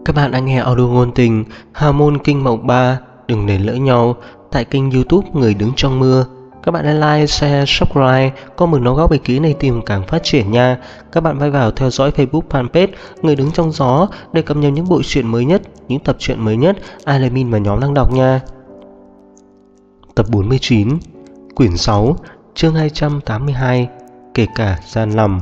Các bạn đang nghe audio ngôn tình Hà môn kinh mộng 3. Đừng để lỡ nhau tại kênh YouTube Người đứng trong mưa. Các bạn hãy like, share, subscribe, comment đóng góp ý kiến này tìm càng phát triển nha. Các bạn hãy vào theo dõi Facebook fanpage Người đứng trong gió để cập nhật những bộ truyện mới nhất, những tập truyện mới nhất admin và nhóm đang đọc nha. Tập 49, quyển 6, chương 282, kể cả gian lầm.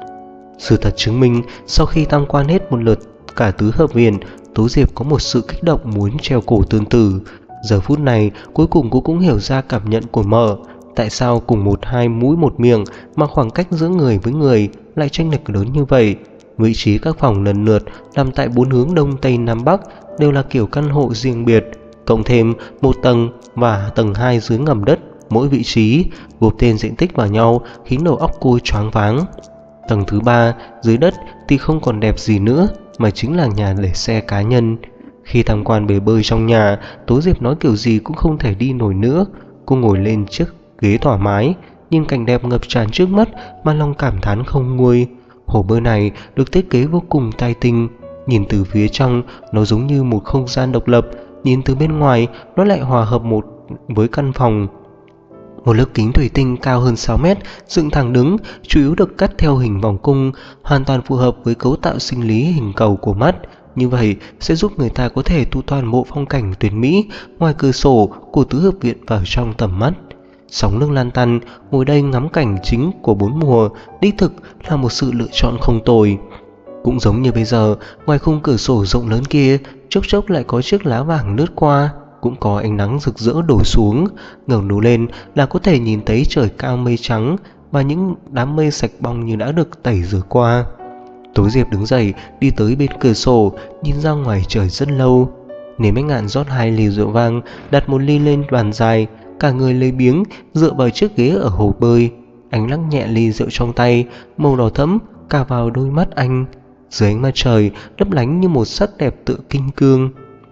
Sự thật chứng minh, sau khi tham quan hết một lượt cả tứ hợp viện, Tố Diệp có một sự kích động muốn treo cổ tương tử. Giờ phút này, cuối cùng cô cũng hiểu ra cảm nhận của mợ. Tại sao cùng một hai mũi một miệng mà khoảng cách giữa người với người lại chênh lệch lớn như vậy? Vị trí các phòng lần lượt nằm tại bốn hướng đông tây nam bắc, đều là kiểu căn hộ riêng biệt, cộng thêm một tầng và tầng 2 dưới ngầm đất, mỗi vị trí gộp tên diện tích vào nhau khiến đầu óc cô choáng váng. Tầng thứ 3 dưới đất thì không còn đẹp gì nữa, mà chính là nhà để xe cá nhân. Khi tham quan bể bơi trong nhà, Tố Diệp nói kiểu gì cũng không thể đi nổi nữa. Cô ngồi lên chiếc ghế thoải mái, nhìn cảnh đẹp ngập tràn trước mắt mà lòng cảm thán không nguôi. Hồ bơi này được thiết kế vô cùng tài tình. Nhìn từ phía trong, nó giống như một không gian độc lập. Nhìn từ bên ngoài, nó lại hòa hợp một với căn phòng. Một lớp kính thủy tinh cao hơn 6 mét, dựng thẳng đứng, chủ yếu được cắt theo hình vòng cung, hoàn toàn phù hợp với cấu tạo sinh lý hình cầu của mắt. Như vậy sẽ giúp người ta có thể thu toàn bộ phong cảnh tuyệt mỹ ngoài cửa sổ của tứ hợp viện vào trong tầm mắt. Sóng nước lan tăn, ngồi đây ngắm cảnh chính của bốn mùa, đích thực là một sự lựa chọn không tồi. Cũng giống như bây giờ, ngoài khung cửa sổ rộng lớn kia, chốc chốc lại có chiếc lá vàng lướt qua, cũng có ánh nắng rực rỡ đổ xuống. Ngẩng đầu lên là có thể nhìn thấy trời cao mây trắng và những đám mây sạch bong như đã được tẩy rửa qua. Tố Diệp đứng dậy, đi tới bên cửa sổ, nhìn ra ngoài trời rất lâu. Nếm Ánh Ngạn rót 2 ly rượu vang, đặt một ly lên bàn dài, cả người lấy biếng dựa vào chiếc ghế ở hồ bơi. Anh lắc nhẹ ly rượu trong tay, màu đỏ thẫm cả vào đôi mắt anh, dưới ánh mặt trời lấp lánh như một sắc đẹp tựa kim cương.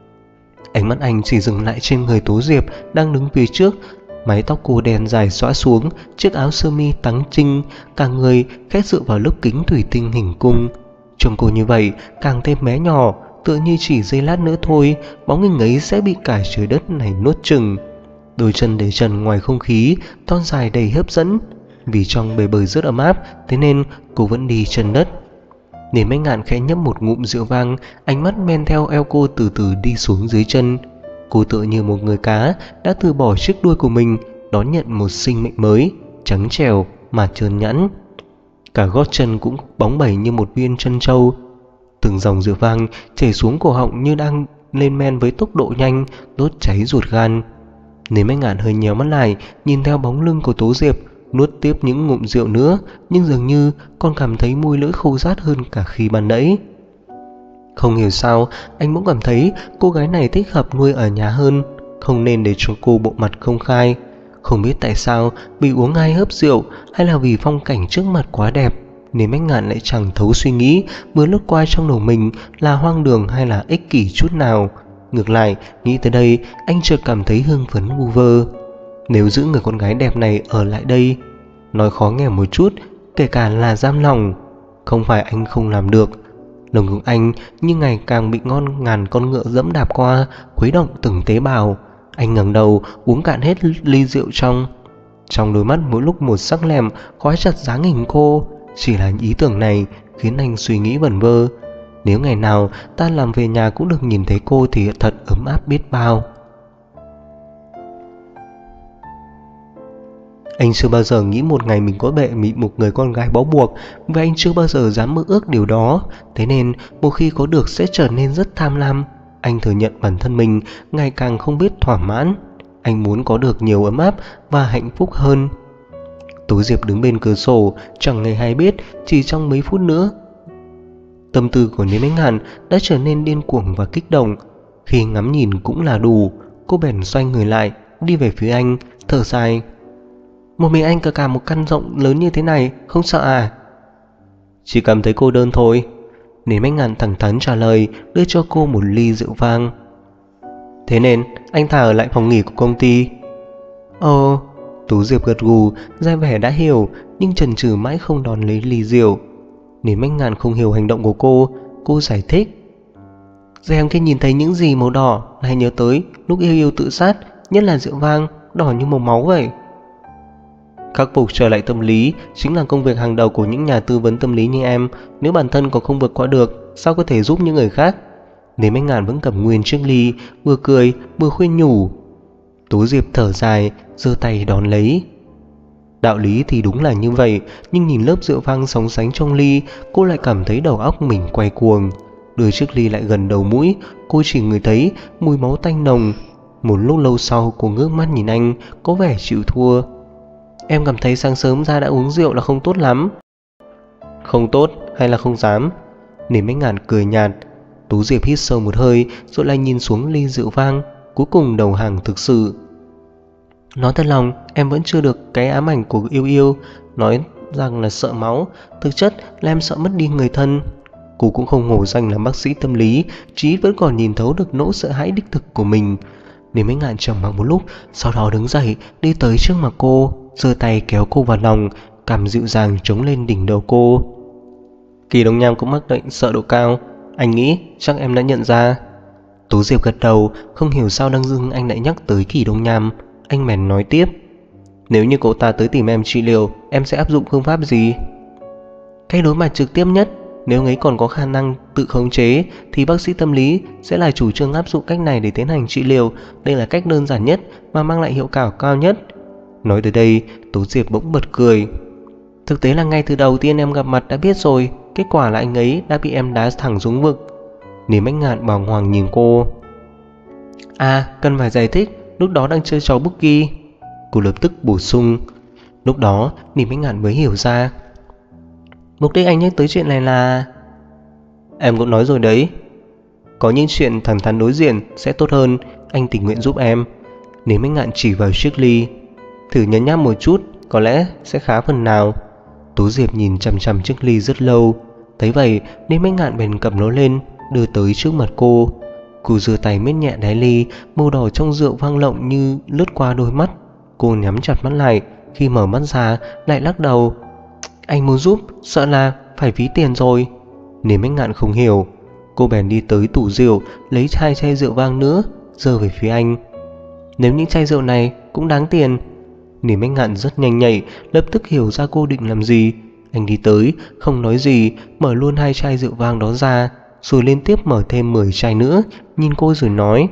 Ánh mắt anh chỉ dừng lại trên người Tố Diệp đang đứng phía trước. Mái tóc cô đen dài xõa xuống, chiếc áo sơ mi trắng trinh, cả người khẽ dựa vào lớp kính thủy tinh hình cung. Trông cô như vậy càng thêm bé nhỏ, tựa như chỉ giây lát nữa thôi bóng hình ấy sẽ bị cả trời đất này nuốt chửng. Đôi chân để trần ngoài không khí, thon dài đầy hấp dẫn. Vì trong bể bơi rất ấm áp, thế nên cô vẫn đi chân đất. Nếm Ánh Ngạn khẽ nhấp một ngụm rượu vang, ánh mắt men theo eo cô từ từ đi xuống dưới chân. Cô tựa như một người cá đã từ bỏ chiếc đuôi của mình, đón nhận một sinh mệnh mới, trắng trẻo mà trơn nhẵn. Cả gót chân cũng bóng bẩy như một viên trân châu. Từng dòng rượu vang chảy xuống cổ họng như đang lên men với tốc độ nhanh, đốt cháy ruột gan. Nếm Ánh Ngạn hơi nhéo mắt lại, nhìn theo bóng lưng của Tố Diệp, nuốt tiếp những ngụm rượu nữa, nhưng dường như còn cảm thấy môi lưỡi khô rát hơn cả khi ban nãy. Không hiểu sao, anh bỗng cảm thấy cô gái này thích hợp nuôi ở nhà hơn, không nên để cho cô bộ mặt công khai. Không biết tại sao, bị uống 2 hớp rượu hay là vì phong cảnh trước mặt quá đẹp, Nếm Ánh Ngạn lại chẳng thấu suy nghĩ vừa lướt qua trong đầu mình là hoang đường hay là ích kỷ chút nào. Ngược lại, nghĩ tới đây, anh chợt cảm thấy hưng phấn vu vơ. Nếu giữ người con gái đẹp này ở lại đây, nói khó nghe một chút, kể cả là giam lòng, không phải anh không làm được. Lồng ngực anh như ngày càng bị ngàn con ngựa dẫm đạp qua, khuấy động từng tế bào. Anh ngẩng đầu uống cạn hết ly rượu trong đôi mắt mỗi lúc một sắc lẹm, khói chặt dáng hình cô. Chỉ là ý tưởng này khiến anh suy nghĩ vẩn vơ. Nếu ngày nào ta làm về nhà cũng được nhìn thấy cô thì thật ấm áp biết bao. Anh chưa bao giờ nghĩ một ngày mình có thể bị một người con gái bó buộc, và anh chưa bao giờ dám mơ ước điều đó. Thế nên một khi có được sẽ trở nên rất tham lam. Anh thừa nhận bản thân mình ngày càng không biết thỏa mãn. Anh muốn có được nhiều ấm áp và hạnh phúc hơn. Tố Diệp đứng bên cửa sổ, chẳng hề hay biết chỉ trong mấy phút nữa tâm tư của Nếm Ánh Ngạn đã trở nên điên cuồng và kích động. Khi ngắm nhìn cũng là đủ, cô bèn xoay người lại, đi về phía anh, thở dài. Một mình anh cả một căn rộng lớn như thế này, không sợ à? Chỉ cảm thấy cô đơn thôi. Nếm Ánh Ngạn thẳng thắn trả lời, đưa cho cô một ly rượu vang. Thế nên anh thà ở lại phòng nghỉ của công ty. Tú Diệp gật gù, ra vẻ đã hiểu, nhưng chần chừ mãi không đón lấy ly rượu. Nếm Ánh Ngạn không hiểu hành động của cô giải thích. Rồi em kia nhìn thấy những gì màu đỏ lại nhớ tới lúc yêu yêu tự sát, nhất là rượu vang đỏ như màu máu vậy. Khắc phục trở lại tâm lý chính là công việc hàng đầu của những nhà tư vấn tâm lý như em. Nếu bản thân còn không vượt qua được, sao có thể giúp những người khác? Nếu Anh Ngạn vẫn cầm nguyên chiếc ly, vừa cười vừa khuyên nhủ. Tố Diệp thở dài, giơ tay đón lấy. Đạo lý thì đúng là như vậy, nhưng nhìn lớp rượu vang sóng sánh trong ly, cô lại cảm thấy đầu óc mình quay cuồng. Đưa chiếc ly lại gần đầu mũi, cô chỉ ngửi thấy mùi máu tanh nồng. Một lúc lâu sau, cô ngước mắt nhìn anh, có vẻ chịu thua. Em cảm thấy sáng sớm ra đã uống rượu là không tốt lắm. Không tốt hay là không dám? Nếm Anh Ngạn cười nhạt. Tú Diệp hít sâu một hơi, rồi lại nhìn xuống ly rượu vang, cuối cùng đầu hàng thực sự. Nói thật lòng, em vẫn chưa được cái ám ảnh của yêu yêu. Nói rằng là sợ máu, thực chất là em sợ mất đi người thân. Cô cũng không hổ danh là bác sĩ tâm lý, chí vẫn còn nhìn thấu được nỗi sợ hãi đích thực của mình. Nếm Anh Ngạn trầm mặc một lúc, sau đó đứng dậy, đi tới trước mặt cô, giơ tay kéo cô vào lòng, cằm dịu dàng chống lên đỉnh đầu cô. Kỳ Đông Nham cũng mắc bệnh sợ độ cao, anh nghĩ chắc em đã nhận ra. Tú Diệp gật đầu, không hiểu sao đăng dưng anh lại nhắc tới Kỳ Đông Nham. Anh bèn nói tiếp. Nếu như cậu ta tới tìm em trị liệu, em sẽ áp dụng phương pháp gì? Cái đối mặt trực tiếp nhất. Nếu ông ấy còn có khả năng tự khống chế thì bác sĩ tâm lý sẽ là chủ trương áp dụng cách này để tiến hành trị liệu. Đây là cách đơn giản nhất mà mang lại hiệu quả cao nhất. Nói tới đây, Tố Diệp bỗng bật cười. Thực tế là ngay từ đầu tiên em gặp mặt đã biết rồi, kết quả là anh ấy đã bị em đá thẳng xuống vực. Nếm Anh Ngạn bàng hoàng nhìn cô. À, cần phải giải thích, lúc đó đang chơi trò Bookie. Cô lập tức bổ sung. Lúc đó, Nếm Anh Ngạn mới hiểu ra. Mục đích anh nhắc tới chuyện này là... Em cũng nói rồi đấy. Có những chuyện thẳng thắn đối diện sẽ tốt hơn, anh tình nguyện giúp em. Nếm Anh Ngạn chỉ vào chiếc ly. Thử nhấn nháp một chút, có lẽ sẽ khá phần nào. Tú Diệp nhìn chằm chằm chiếc ly rất lâu. Thấy vậy, Nếm Anh Ngạn bèn cầm nó lên, đưa tới trước mặt cô. Cô giơ tay miết nhẹ đáy ly, màu đỏ trong rượu vang lộng như lướt qua đôi mắt. Cô nhắm chặt mắt lại, khi mở mắt ra lại lắc đầu. Anh muốn giúp, sợ là phải phí tiền rồi. Nếm Anh Ngạn không hiểu. Cô bèn đi tới tủ rượu, lấy 2 chai rượu vang nữa, giơ về phía anh. Nếu những chai rượu này cũng đáng tiền. Nếm Anh Ngạn rất nhanh nhạy, lập tức hiểu ra cô định làm gì. Anh đi tới, không nói gì, mở luôn 2 chai rượu vang đó ra, rồi liên tiếp mở thêm 10 chai nữa, nhìn cô rồi nói.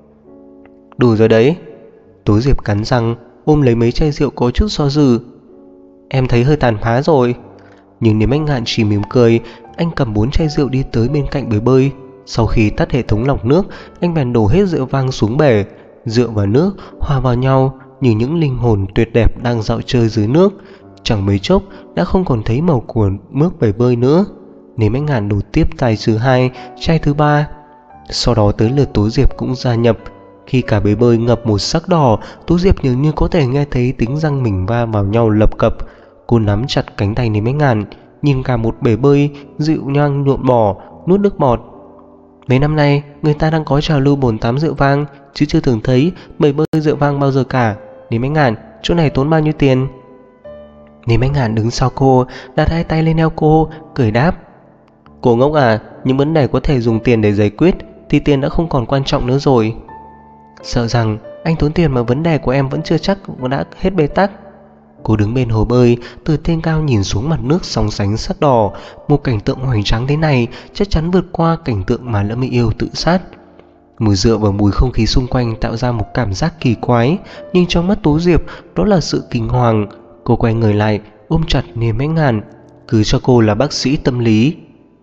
Đủ rồi đấy. Tố Diệp cắn răng, ôm lấy mấy chai rượu có chút do dự. Em thấy hơi tàn phá rồi. Nhưng Nếm Anh Ngạn chỉ mỉm cười. Anh cầm 4 chai rượu đi tới bên cạnh bể bơi. Sau khi tắt hệ thống lọc nước, anh bèn đổ hết rượu vang xuống bể. Rượu và nước hòa vào nhau như những linh hồn tuyệt đẹp đang dạo chơi dưới nước. Chẳng mấy chốc đã không còn thấy màu của nước bể bơi nữa. Nếm Anh Ngạn đổ tiếp chai thứ 2, chai thứ 3. Sau đó tới lượt Tố Diệp cũng gia nhập. Khi cả bể bơi ngập một sắc đỏ, Tố Diệp dường như có thể nghe thấy tiếng răng mình va vào nhau lập cập. Cô nắm chặt cánh tay Nếm Anh Ngạn, nhìn cả một bể bơi dịu nhang nhuộm đỏ, nuốt nước bọt. Mấy năm nay, người ta đang có trào lưu bồn tắm rượu vang, chứ chưa từng thấy bể bơi rượu vang bao giờ cả. Nếm Anh Ngạn, chỗ này tốn bao nhiêu tiền? Nếm Anh Ngạn đứng sau cô, đặt 2 tay lên eo cô, cười đáp. Cô ngốc à, những vấn đề có thể dùng tiền để giải quyết thì tiền đã không còn quan trọng nữa rồi. Sợ rằng anh tốn tiền mà vấn đề của em vẫn chưa chắc đã hết bế tắc. Cô đứng bên hồ bơi, từ trên cao nhìn xuống mặt nước sóng sánh sắc đỏ. Một cảnh tượng hoành tráng thế này chắc chắn vượt qua cảnh tượng mà Lâm Mỹ Yêu tự sát. Mùi rượu và mùi không khí xung quanh tạo ra một cảm giác kỳ quái, nhưng trong mắt Tố Diệp đó là sự kinh hoàng. Cô quay người lại, ôm chặt Nếm Anh Ngạn. Cứ cho cô là bác sĩ tâm lý.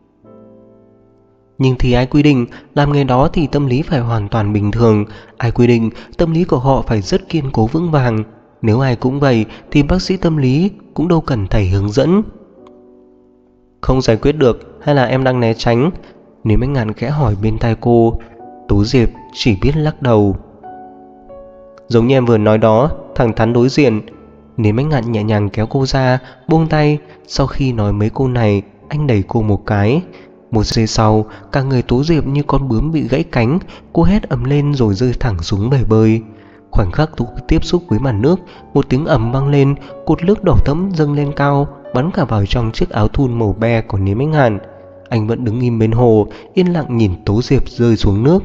Nhưng thì ai quy định làm nghề đó thì tâm lý phải hoàn toàn bình thường? Ai quy định tâm lý của họ phải rất kiên cố vững vàng? Nếu ai cũng vậy thì bác sĩ tâm lý cũng đâu cần thầy hướng dẫn. Không giải quyết được hay là em đang né tránh? Nếm Anh Ngạn khẽ hỏi bên tai cô. Tố Diệp chỉ biết lắc đầu. Giống như em vừa nói đó, thẳng thắn đối diện. Nếm Anh Ngạn nhẹ nhàng kéo cô ra, buông tay. Sau khi nói mấy câu này, anh đẩy cô một cái. Một giây sau, cả người Tố Diệp như con bướm bị gãy cánh. Cô hét ầm lên rồi rơi thẳng xuống bể bơi. Khoảnh khắc Tú tiếp xúc với mặt nước, một tiếng ầm vang lên, cột nước đỏ thẫm dâng lên cao, bắn cả vào trong chiếc áo thun màu be của Nếm Anh Ngạn. anh vẫn đứng im bên hồ, yên lặng nhìn Tố Diệp rơi xuống nước.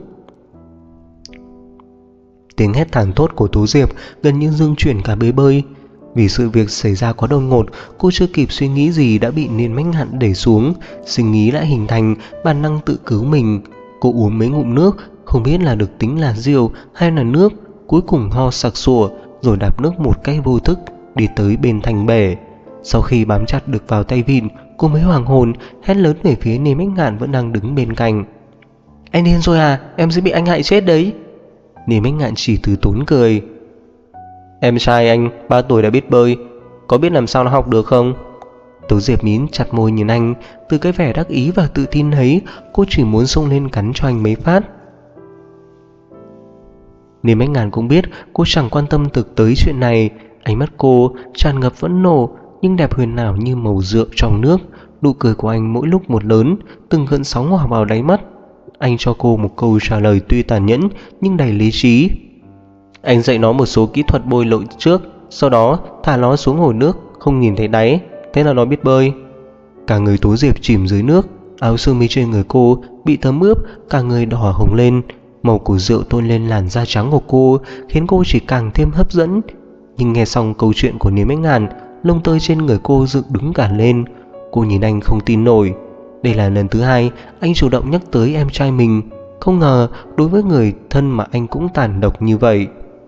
Tiếng hét thảm thốt của Tố Diệp gần như rung chuyển cả bể bơi. Vì sự việc xảy ra quá đột ngột, cô chưa kịp suy nghĩ gì đã bị Niên Bách Ngạn đẩy xuống. Suy nghĩ đã hình thành, bản năng tự cứu mình. Cô uống mấy ngụm nước, không biết là được tính là rượu hay là nước, cuối cùng ho sặc sụa rồi đạp nước một cách vô thức đi tới bên thành bể. Sau khi bám chặt được vào tay vịn, cô mới hoàng hồn, hét lớn về phía Niên Bách Ngạn vẫn đang đứng bên cạnh. Anh điên rồi à, em sẽ bị anh hại chết đấy. Niên Bách Ngạn chỉ từ tốn cười. Em trai anh 3 tuổi đã biết bơi, có biết làm sao nó học được không? Tố Diệp mím chặt môi nhìn anh. Từ cái vẻ đắc ý và tự tin ấy, cô chỉ muốn xông lên cắn cho anh mấy phát. Niên Bách Ngạn cũng biết cô chẳng quan tâm thực tới chuyện này. Ánh mắt cô tràn ngập phẫn nộ nhưng đẹp huyền ảo như màu rượu trong nước. Nụ cười của anh mỗi lúc một lớn, từng cơn sóng hòa vào đáy mắt. Anh cho cô một câu trả lời tuy tàn nhẫn nhưng đầy lý trí. Anh dạy nó một số kỹ thuật bơi lội trước, sau đó thả nó xuống hồ nước không nhìn thấy đáy, thế là nó biết bơi. Cả người Tố Diệp chìm dưới nước, áo sơ mi trên người cô bị thấm ướt, cả người đỏ hồng lên. Màu của rượu tôn lên làn da trắng của cô, khiến cô chỉ càng thêm hấp dẫn. Nhưng nghe xong câu chuyện của Niên Bách Ngạn, lông tơ trên người cô dựng đứng cả lên. Cô nhìn anh không tin nổi. Đây là lần thứ hai anh chủ động nhắc tới em trai mình. Không ngờ đối với người thân mà anh cũng tàn độc như vậy.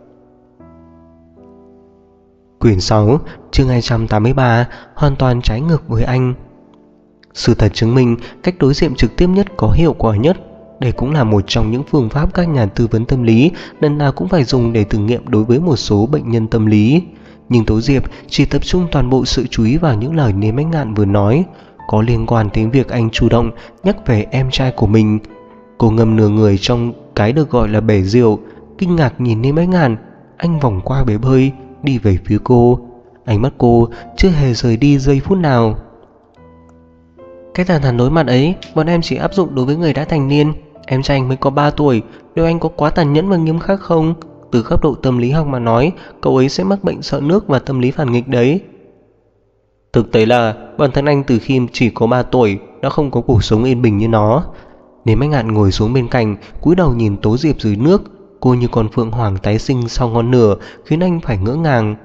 Quyển 6, chương 283, hoàn toàn trái ngược với anh. Sự thật chứng minh cách đối diện trực tiếp nhất có hiệu quả nhất. Đây cũng là một trong những phương pháp các nhà tư vấn tâm lý lần nào cũng phải dùng để thử nghiệm đối với một số bệnh nhân tâm lý. Nhưng Tố Diệp chỉ tập trung toàn bộ sự chú ý vào những lời Niên Bách Ngạn vừa nói, có liên quan đến việc anh chủ động nhắc về em trai của mình. Cô ngâm nửa người trong cái được gọi là bể rượu, kinh ngạc nhìn Niên Bách Ngạn. Anh vòng qua bể bơi, đi về phía cô. Ánh mắt cô chưa hề rời đi giây phút nào. Cái thẳng thắn đối mặt ấy, bọn em chỉ áp dụng đối với người đã thành niên. Em trai anh mới có 3 tuổi, liệu anh có quá tàn nhẫn và nghiêm khắc không? Từ góc độ tâm lý học mà nói, cậu ấy sẽ mắc bệnh sợ nước và tâm lý phản nghịch đấy. Thực tế là bản thân anh từ khi chỉ có 3 tuổi đã không có cuộc sống yên bình như nó. Niên Bách Ngạn ngồi xuống bên cạnh, cúi đầu nhìn Tố Diệp dưới nước. Cô như con phượng hoàng tái sinh sau ngọn lửa, khiến anh phải ngỡ ngàng.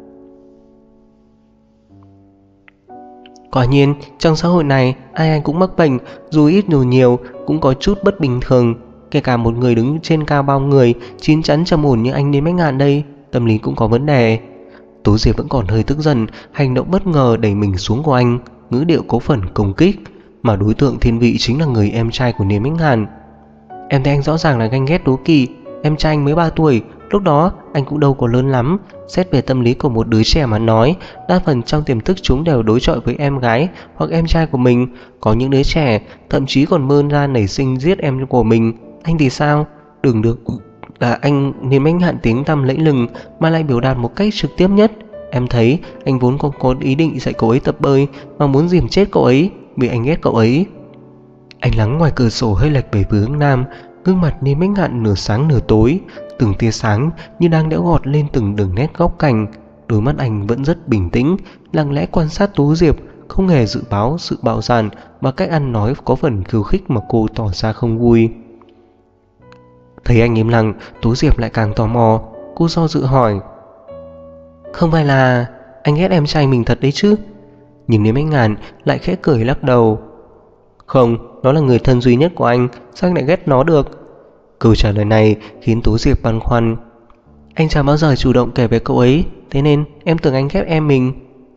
Quả nhiên, trong xã hội này, ai anh cũng mắc bệnh, dù ít dù nhiều, cũng có chút bất bình thường. Kể cả một người đứng trên cao bao người, chín chắn trầm ổn như anh Niên Bách Ngạn đây, tâm lý cũng có vấn đề. Tố Diệp vẫn còn hơi tức giận, hành động bất ngờ đẩy mình xuống của anh, ngữ điệu có phần công kích, mà đối tượng thiên vị chính là người em trai của Niên Bách Ngạn. Em thấy anh rõ ràng là ganh ghét đố kỵ. Em trai anh mới 3 tuổi, lúc đó anh cũng đâu có lớn lắm. Xét về tâm lý của một đứa trẻ mà nói, đa phần trong tiềm thức chúng đều đối chọi với em gái hoặc em trai của mình. Có những đứa trẻ thậm chí còn mơn ra nảy sinh giết em của mình. Anh thì sao? Đừng được là anh Niên Bách Ngạn tiếng tăm lẫy lừng mà lại biểu đạt một cách trực tiếp nhất. Em thấy anh vốn không có ý định dạy cậu ấy tập bơi, mà muốn giềm chết cậu ấy vì anh ghét cậu ấy. Ánh nắng ngoài cửa sổ hơi lệch về hướng nam, gương mặt Niên Bách Ngạn nửa sáng nửa tối, từng tia sáng như đang đẽo gọt lên từng đường nét góc cạnh. Đôi mắt anh vẫn rất bình tĩnh, lặng lẽ quan sát Tố Diệp, không hề dự báo sự bạo dạn và cách ăn nói có phần khiêu khích mà cô tỏ ra không vui. Thấy anh im lặng, Tố Diệp lại càng tò mò. Cô do dự hỏi: Không phải là anh ghét em trai mình thật đấy chứ? Nhưng Niên Bách Ngạn lại khẽ cười lắc đầu. Không, nó là người thân duy nhất của anh, sao anh lại ghét nó được? Câu trả lời này khiến Tố Diệp băn khoăn. Anh chẳng bao giờ chủ động kể về cậu ấy, thế nên em tưởng anh ghét em mình.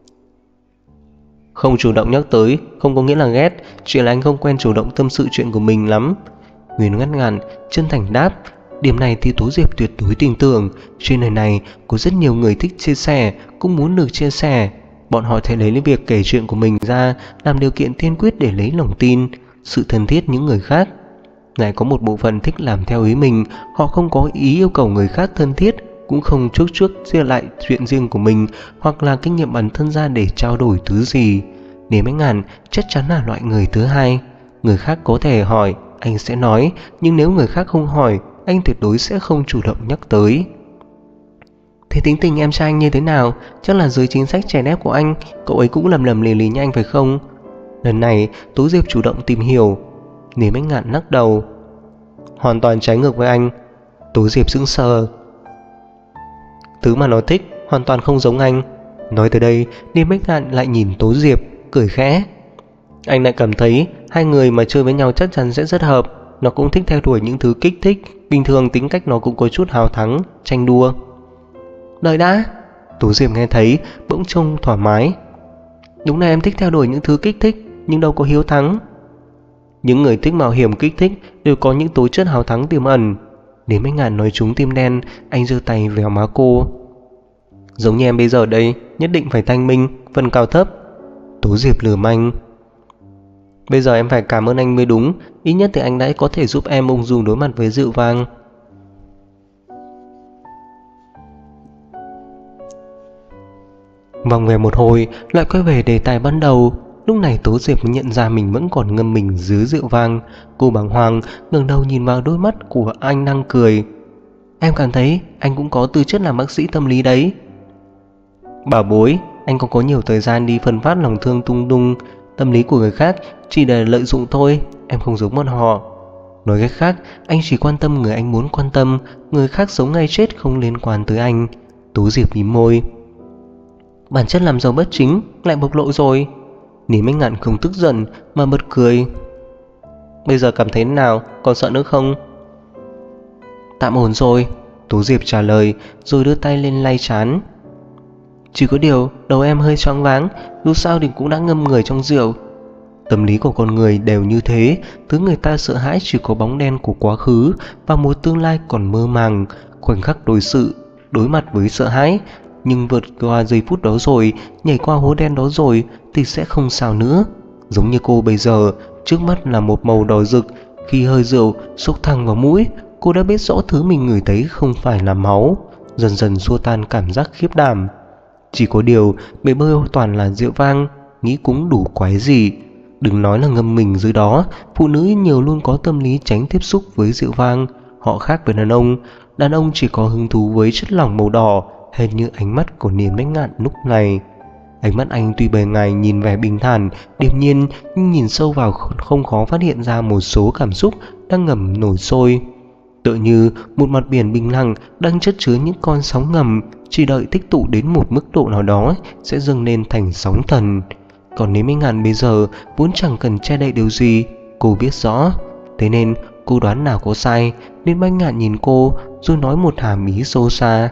Không chủ động nhắc tới không có nghĩa là ghét, chỉ là anh không quen chủ động tâm sự chuyện của mình lắm. Nguyên ngắt ngàn, chân thành đáp. Điểm này thì Tố Diệp tuyệt đối tin tưởng. Trên đời này có rất nhiều người thích chia sẻ, cũng muốn được chia sẻ. Bọn họ thể lấy việc kể chuyện của mình ra làm điều kiện tiên quyết để lấy lòng tin, sự thân thiết những người khác. Lại có một bộ phận thích làm theo ý mình. Họ không có ý yêu cầu người khác thân thiết, cũng không trước chia lại chuyện riêng của mình hoặc là kinh nghiệm bản thân ra để trao đổi thứ gì. Niên Bách Ngạn chắc chắn là loại người thứ hai. Người khác có thể hỏi, anh sẽ nói, nhưng nếu người khác không hỏi, anh tuyệt đối sẽ không chủ động nhắc tới. Thế tính tình em trai anh như thế nào? Chắc là dưới chính sách chèn ép của anh, cậu ấy cũng lầm lì lì như anh phải không? Lần này Tố Diệp chủ động tìm hiểu. Lý Bách Ngạn lắc đầu. Hoàn toàn trái ngược với anh. Tố Diệp sững sờ. Thứ mà nó thích hoàn toàn không giống anh. Nói tới đây, Lý Bách Ngạn lại nhìn Tố Diệp, cười khẽ. Anh lại cảm thấy hai người mà chơi với nhau chắc chắn sẽ rất hợp. Nó cũng thích theo đuổi những thứ kích thích. Bình thường tính cách nó cũng có chút hào thắng, tranh đua. Đợi đã. Tố Diệp nghe thấy bỗng trông thoải mái. Đúng là em thích theo đuổi những thứ kích thích, nhưng đâu có hiếu thắng. Những người thích mạo hiểm kích thích đều có những tố chất hào thắng tiềm ẩn. Đến Bách Ngạn nói trúng tim đen. Anh giơ tay véo má cô. Giống như em bây giờ đây, nhất định phải thanh minh, phân cao thấp. Tố Diệp lườm anh. Bây giờ em phải cảm ơn anh mới đúng. Ít nhất thì anh đã có thể giúp em ung dung đối mặt với Dịu Vang. Vòng về một hồi, lại quay về đề tài ban đầu. Lúc này Tố Diệp mới nhận ra mình vẫn còn ngâm mình dưới Rượu Vang. Cô bàng hoàng ngẩng đầu nhìn vào đôi mắt của anh đang cười. Em cảm thấy anh cũng có tư chất làm bác sĩ tâm lý đấy. Bảo bối, anh không có nhiều thời gian đi phân phát lòng thương tung tung. Tâm lý của người khác chỉ để lợi dụng thôi. Em không giống bọn họ. Nói cách khác, anh chỉ quan tâm người anh muốn quan tâm. Người khác sống ngay chết không liên quan tới anh. Tố Diệp mím môi. Bản chất làm giàu bất chính lại bộc lộ rồi. Lý Bách Ngạn không tức giận mà bật cười. Bây giờ cảm thấy thế nào, còn sợ nữa không? Tạm ổn rồi. Tố Diệp trả lời rồi đưa tay lên lay trán. Chỉ có điều đầu em hơi choáng váng. Dù sao thì cũng đã ngâm người trong rượu. Tâm lý của con người đều như thế. Thứ người ta sợ hãi chỉ có bóng đen của quá khứ và một tương lai còn mơ màng. Khoảnh khắc đối mặt với sợ hãi, nhưng vượt qua giây phút đó rồi, nhảy qua hố đen đó rồi thì sẽ không sao nữa. Giống như cô bây giờ, trước mắt là một màu đỏ rực. Khi hơi rượu xốc thẳng vào mũi, cô đã biết rõ thứ mình ngửi thấy không phải là máu. Dần dần xua tan cảm giác khiếp đảm. Chỉ có điều bể bơi toàn là Rượu Vang, nghĩ cũng đủ quái gì. Đừng nói là ngâm mình dưới đó. Phụ nữ nhiều luôn có tâm lý tránh tiếp xúc với Rượu Vang. Họ khác với đàn ông. Đàn ông chỉ có hứng thú với chất lỏng màu đỏ, hệt như ánh mắt của Lý Bách Ngạn lúc này. Ánh mắt anh tuy bề ngoài nhìn vẻ bình thản, điềm nhiên, nhưng nhìn sâu vào không khó phát hiện ra một số cảm xúc đang ngầm nổi sôi. Tựa như một mặt biển bình lặng đang chất chứa những con sóng ngầm, chỉ đợi tích tụ đến một mức độ nào đó sẽ dâng lên thành sóng thần. Còn Lý Bách Ngạn bây giờ vốn chẳng cần che đậy điều gì, cô biết rõ. Thế nên cô đoán nào có sai. Lý Bách Ngạn nhìn cô rồi nói một hàm ý sâu xa.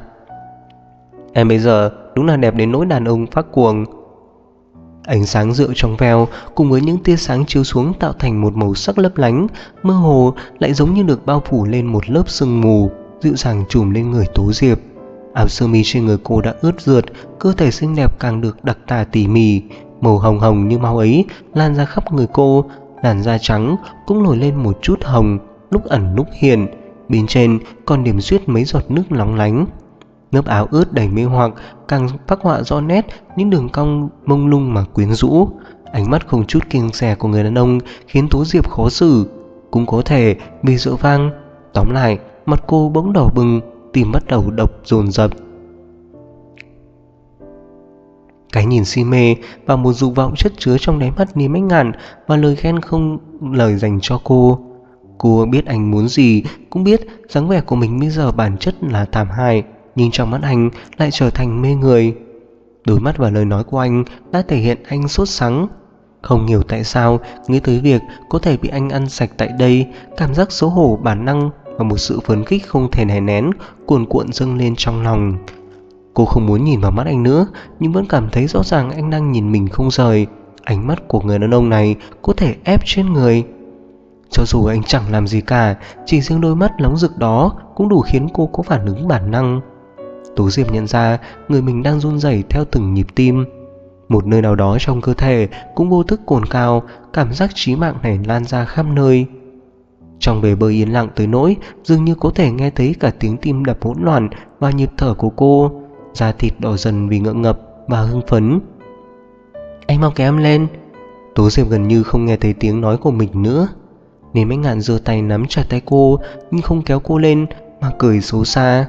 Em bây giờ đúng là đẹp đến nỗi đàn ông phát cuồng. Ánh sáng rượu trong veo cùng với những tia sáng chiếu xuống tạo thành một màu sắc lấp lánh, mơ hồ lại giống như được bao phủ lên một lớp sương mù, dịu dàng trùm lên người Tố Diệp. Áo sơ mi trên người cô đã ướt rượt, cơ thể xinh đẹp càng được đặc tả tỉ mỉ, màu hồng hồng như máu ấy lan ra khắp người cô. Làn da trắng cũng nổi lên một chút hồng, lúc ẩn lúc hiện, bên trên còn điểm xuyết mấy giọt nước lóng lánh. Lớp áo ướt đầy mê hoặc càng phác họa rõ nét những đường cong mông lung mà quyến rũ. Ánh mắt không chút kiêng dè của người đàn ông khiến Tố Diệp khó xử. Cũng có thể vì Rượu Vang. Tóm lại, mặt cô bỗng đỏ bừng, tim bắt đầu đập dồn dập. Cái nhìn si mê và một dục vọng chất chứa trong đáy mắt Lý Bách Ngạn và lời khen không lời dành cho cô. Cô biết anh muốn gì, cũng biết dáng vẻ của mình bây giờ bản chất là thảm hại, nhưng trong mắt anh lại trở thành mê người. Đôi mắt và lời nói của anh đã thể hiện anh sốt sắng. Không hiểu tại sao, nghĩ tới việc có thể bị anh ăn sạch tại đây, cảm giác xấu hổ bản năng và một sự phấn khích không thể nén nén cuồn cuộn dâng lên trong lòng. Cô không muốn nhìn vào mắt anh nữa, nhưng vẫn cảm thấy rõ ràng anh đang nhìn mình không rời. Ánh mắt của người đàn ông này có thể ép trên người. Cho dù anh chẳng làm gì cả, chỉ riêng đôi mắt nóng rực đó cũng đủ khiến cô có phản ứng bản năng. Tố Diệp nhận ra người mình đang run rẩy theo từng nhịp tim. Một nơi nào đó trong cơ thể cũng vô thức cồn cào, cảm giác chí mạng này lan ra khắp nơi. Trong bể bơi yên lặng tới nỗi dường như có thể nghe thấy cả tiếng tim đập hỗn loạn và nhịp thở của cô. Da thịt đỏ dần vì ngượng ngập và hưng phấn. Anh mau kéo em lên. Tố Diệp gần như không nghe thấy tiếng nói của mình nữa. Nên Bách Ngạn giơ tay nắm chặt tay cô, nhưng không kéo cô lên mà cười xấu xa.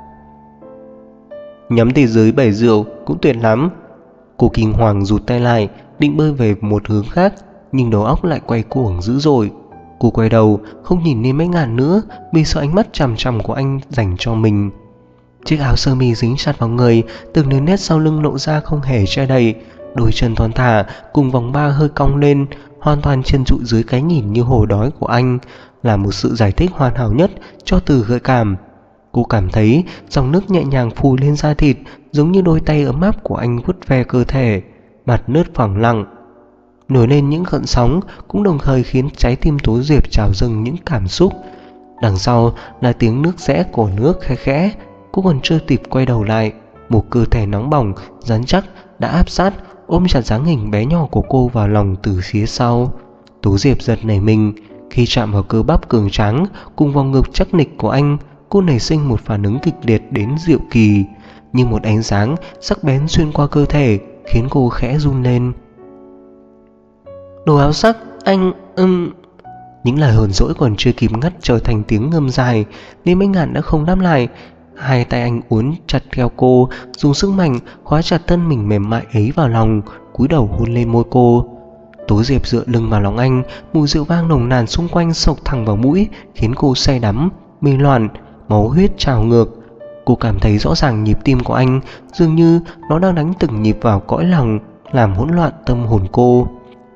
Nhắm từ dưới bể rượu cũng tuyệt lắm. Cô kinh hoàng rụt tay lại, định bơi về một hướng khác, nhưng đầu óc lại quay cuồng dữ dội. Cô quay đầu, không nhìn Niêm Bách Ngạn nữa vì sợ ánh mắt chằm chằm của anh dành cho mình. Chiếc áo sơ mi dính chặt vào người, từng đường nét sau lưng lộ ra không hề che đầy. Đôi chân thon thả cùng vòng ba hơi cong lên, hoàn toàn trần trụi dưới cái nhìn như hổ đói của anh, là một sự giải thích hoàn hảo nhất cho từ gợi cảm. Cô cảm thấy dòng nước nhẹ nhàng phùi lên da thịt, giống như đôi tay ấm áp của anh vuốt ve cơ thể. Mặt nước phẳng lặng nổi lên những gợn sóng, cũng đồng thời khiến trái tim Tố Diệp trào dâng những cảm xúc. Đằng sau là tiếng nước rẽ cổ nước khẽ khẽ. Cô còn chưa kịp quay đầu lại, một cơ thể nóng bỏng rắn chắc đã áp sát ôm chặt dáng hình bé nhỏ của cô vào lòng từ phía sau. Tố Diệp giật nảy mình. Khi chạm vào cơ bắp cường tráng cùng vòng ngực chắc nịch của anh, cô nảy sinh một phản ứng kịch liệt đến diệu kỳ, như một ánh sáng sắc bén xuyên qua cơ thể, khiến cô khẽ run lên. Đồ áo sắc, anh Những lời hờn dỗi còn chưa kịp ngắt trở thành tiếng ngâm dài, Niêm Bách Ngạn đã không đáp lại. Hai tay anh uốn chặt eo cô, dùng sức mạnh khóa chặt thân mình mềm mại ấy vào lòng, cúi đầu hôn lên môi cô. Tố Diệp dựa lưng vào lòng anh, mùi rượu vang nồng nàn xung quanh xộc thẳng vào mũi, khiến cô say đắm, mê loạn, máu huyết trào ngược. Cô cảm thấy rõ ràng nhịp tim của anh, dường như nó đang đánh từng nhịp vào cõi lòng, làm hỗn loạn tâm hồn cô.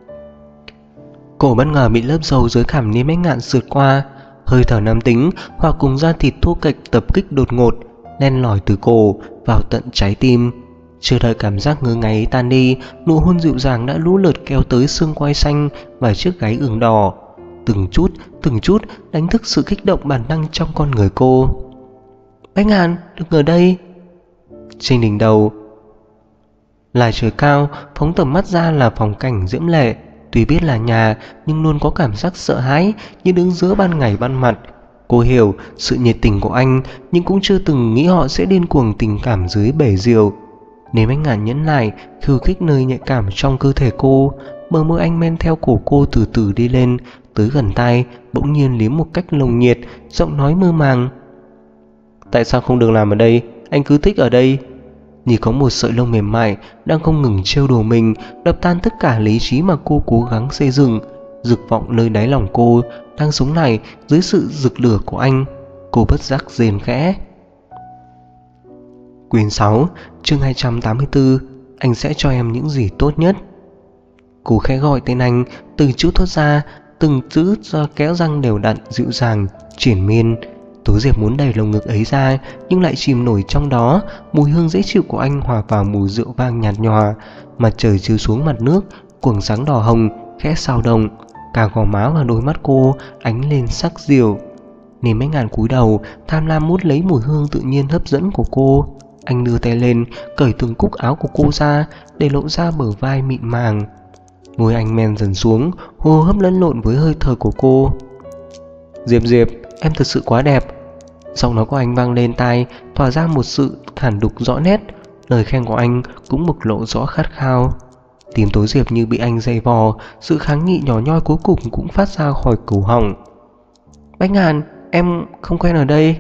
Cổ bất ngờ bị lớp dầu dưới cằm Niêm Bách Ngạn sượt qua, hơi thở nam tính hòa cùng da thịt thô kệch tập kích đột ngột, len lỏi từ cổ vào tận trái tim. Chưa đợi cảm giác ngứa ngáy tan đi, nụ hôn dịu dàng đã lũ lượt kéo tới xương quai xanh và chiếc gáy ửng đỏ, từng chút đánh thức sự kích động bản năng trong con người cô. Bách Ngạn, đừng ở đây. Trên đỉnh đầu là trời cao, phóng tầm mắt ra là phong cảnh diễm lệ. Tuy biết là nhà nhưng luôn có cảm giác sợ hãi, như đứng giữa ban ngày ban mặt. Cô hiểu sự nhiệt tình của anh, nhưng cũng chưa từng nghĩ họ sẽ điên cuồng tình cảm dưới bể rượu. Niêm Bách Ngạn nhẫn lại, khiêu khích nơi nhạy cảm trong cơ thể cô. Bờ môi anh men theo cổ cô từ từ đi lên, tới gần tai, bỗng nhiên liếm một cách nồng nhiệt, giọng nói mơ màng. Tại sao không được làm ở đây? Anh cứ thích ở đây. Như có một sợi lông mềm mại đang không ngừng trêu đùa mình, đập tan tất cả lý trí mà cô cố gắng xây dựng. Dục vọng nơi đáy lòng cô đang sống lại dưới sự rực lửa của anh. Cô bất giác rên khẽ. Quyển 6, chương 284. Anh sẽ cho em những gì tốt nhất. Cô khẽ gọi tên anh, từng chữ thốt ra, từng chữ do kéo răng đều đặn dịu dàng, triển miên. Tố Diệp muốn đẩy lồng ngực ấy ra, nhưng lại chìm nổi trong đó. Mùi hương dễ chịu của anh hòa vào mùi rượu vang nhạt nhòa. Mặt trời chiếu xuống mặt nước, quầng sáng đỏ hồng khẽ xào động, cả gò má và đôi mắt cô ánh lên sắc dịu. Niêm Bách Ngạn cúi đầu, tham lam mút lấy mùi hương tự nhiên hấp dẫn của cô. Anh đưa tay lên, cởi từng cúc áo của cô ra, để lộ ra bờ vai mịn màng. Môi anh men dần xuống, hô hấp lẫn lộn với hơi thở của cô. Diệp, em thật sự quá đẹp. Giọng nói của anh vang lên tai, tỏa ra một sự hàn đục rõ nét. Lời khen của anh cũng bộc lộ rõ khát khao. Tim Tố Diệp như bị anh dày vò, sự kháng nghị nhỏ nhoi cuối cùng cũng phát ra khỏi cổ họng. Bách Ngạn, em không quen ở đây.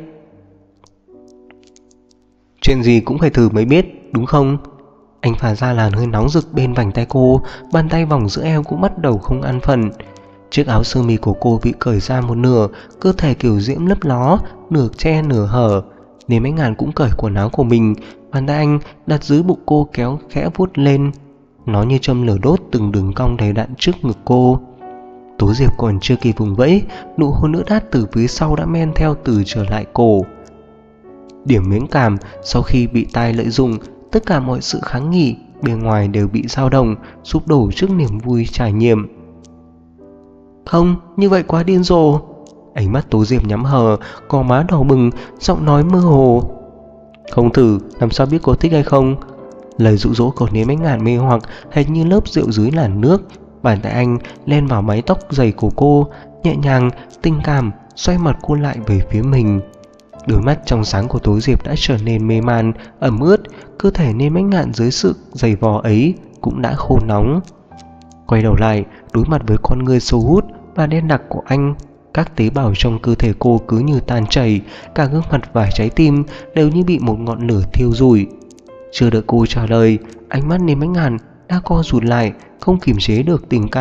Chuyện gì cũng phải thử mới biết, đúng không? Anh phả ra làn hơi nóng rực bên vành tay cô, bàn tay vòng giữa eo cũng bắt đầu không an phận. Chiếc áo sơ mi của cô bị cởi ra một nửa, cơ thể kiểu diễm lấp ló, nửa che nửa hở. Niêm Bách Ngạn cũng cởi quần áo của mình, bàn tay anh đặt dưới bụng cô kéo khẽ vuốt lên. Nó như châm lửa đốt từng đường cong đầy đặn trước ngực cô. Tố Diệp còn chưa kịp vùng vẫy, nụ hôn nữa đát từ phía sau đã men theo từ trở lại cổ. Điểm mẫn cảm sau khi bị tai lợi dụng, tất cả mọi sự kháng nghị bề ngoài đều bị dao động, sụp đổ trước niềm vui trải nghiệm. Không, như vậy quá điên rồ. Ánh mắt Tố Diệp nhắm hờ, gò má đỏ bừng, giọng nói mơ hồ. Không thử, làm sao biết cô thích hay không? Lời dụ dỗ của Niêm Bách Ngạn mê hoặc hệt như lớp rượu dưới làn nước. Bàn tay anh len vào mái tóc dày của cô, nhẹ nhàng, tình cảm, xoay mặt cô lại về phía mình. Đôi mắt trong sáng của Tố Diệp đã trở nên mê man, ẩm ướt. Cơ thể Niêm Bách Ngạn dưới sự dày vò ấy cũng đã khô nóng. Quay đầu lại, đối mặt với con ngươi sâu hút và đen đặc của anh, các tế bào trong cơ thể cô cứ như tan chảy, cả gương mặt và trái tim đều như bị một ngọn lửa thiêu rụi. Chưa đợi cô trả lời, ánh mắt Niêm Bách Ngạn đã co rụt lại, không kiềm chế được tình cảm,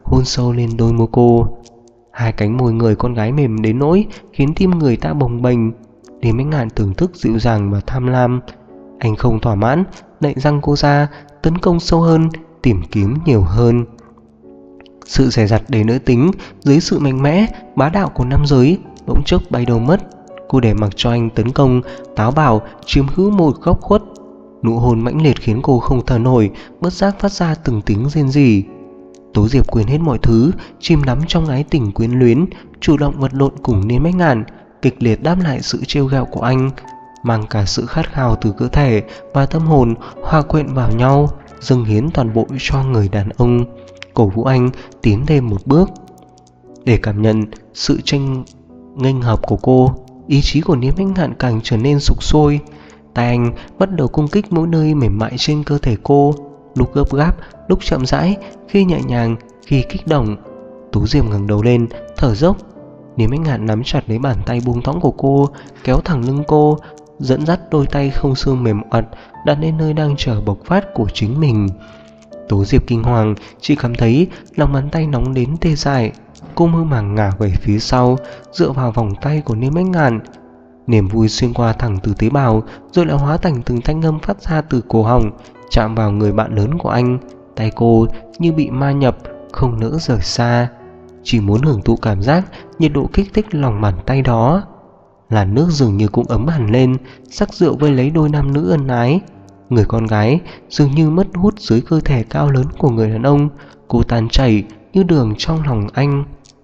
hôn sâu lên đôi môi cô. Hai cánh môi người con gái mềm đến nỗi khiến tim người ta bồng bềnh. Điềm Ánh Ngạn thưởng thức dịu dàng và tham lam. Anh không thỏa mãn, đậy răng cô ra, tấn công sâu hơn, tìm kiếm nhiều hơn. Sự dè dặt đầy nữ tính dưới sự mạnh mẽ, bá đạo của nam giới bỗng chốc bay đầu mất. Cô để mặc cho anh tấn công, táo bạo, chiếm hữu một góc khuất. Nụ hôn mãnh liệt khiến cô không thở nổi, bất giác phát ra từng tiếng rên rỉ. Tố Diệp quên hết mọi thứ, chìm đắm trong ái tình quyến luyến, chủ động vật lộn cùng Điềm Ánh Ngạn, kịch liệt đáp lại sự trêu ghẹo của anh, mang cả sự khát khao từ cơ thể và tâm hồn hòa quyện vào nhau, dâng hiến toàn bộ cho người đàn ông, cổ vũ anh tiến thêm một bước. Để cảm nhận sự nghênh hợp của cô, ý chí của Điềm Ánh Ngạn càng trở nên sục sôi. Tay anh bắt đầu cung kích mỗi nơi mềm mại trên cơ thể cô, lúc gấp gáp, lúc chậm rãi, khi nhẹ nhàng, khi kích động. Tú Diệp ngẩng đầu lên, thở dốc. Điềm Ánh Ngạn nắm chặt lấy bàn tay buông thõng của cô, kéo thẳng lưng cô, dẫn dắt đôi tay không xương mềm oặt đặt lên nơi đang chờ bộc phát của chính mình. Tú Diệp kinh hoàng, chỉ cảm thấy lòng bàn tay nóng đến tê dại. Cô mơ màng ngả về phía sau, dựa vào vòng tay của Điềm Ánh Ngạn. Niềm vui xuyên qua thẳng từ tế bào, rồi lại hóa thành từng thanh âm phát ra từ cổ họng, chạm vào người bạn lớn của anh. Tay cô như bị ma nhập, không nỡ rời xa, chỉ muốn hưởng thụ cảm giác nhiệt độ kích thích lòng bàn tay đó. Làn nước dường như cũng ấm hẳn lên, sắc rượu vây lấy đôi nam nữ ân ái. Người con gái dường như mất hút dưới cơ thể cao lớn của người đàn ông, cô tan chảy như đường trong lòng anh.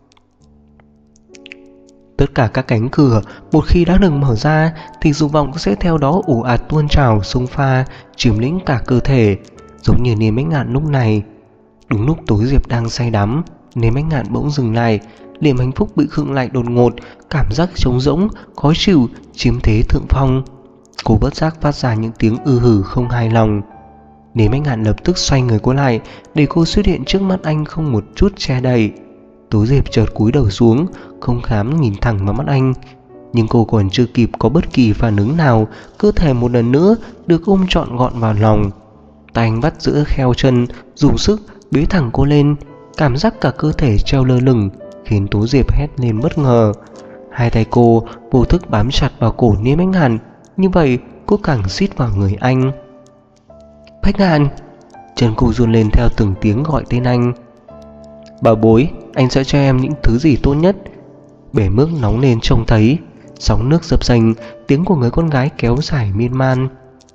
Tất cả các cánh cửa một khi đã được mở ra thì dục vọng sẽ theo đó ồ ạt tuôn trào xông pha, chiếm lĩnh cả cơ thể, giống như Điềm Ánh Ngạn lúc này. Đúng lúc Tố Diệp đang say đắm, Điềm Ánh Ngạn bỗng dừng lại, niềm hạnh phúc bị khựng lại đột ngột, cảm giác trống rỗng, khó chịu chiếm thế thượng phong. Cô bất giác phát ra những tiếng ư hử không hài lòng. Điềm Ánh Ngạn lập tức xoay người cô lại, để cô xuất hiện trước mắt anh không một chút che đậy. Tố Diệp chợt cúi đầu xuống, không dám nhìn thẳng vào mắt anh. Nhưng cô còn chưa kịp có bất kỳ phản ứng nào, cơ thể một lần nữa được ôm trọn gọn vào lòng. Tay anh bắt giữ kheo chân, dùng sức bế thẳng cô lên. Cảm giác cả cơ thể treo lơ lửng khiến Tố Diệp hét lên bất ngờ. Hai tay cô vô thức bám chặt vào cổ Điềm Ánh Ngạn, như vậy cô càng xít vào người anh. Bách Ngạn! Chân cô run lên theo từng tiếng gọi tên anh. Bảo bối, anh sẽ cho em những thứ gì tốt nhất. Bể nước nóng lên trông thấy, sóng nước dập dềnh, tiếng của người con gái kéo dài miên man.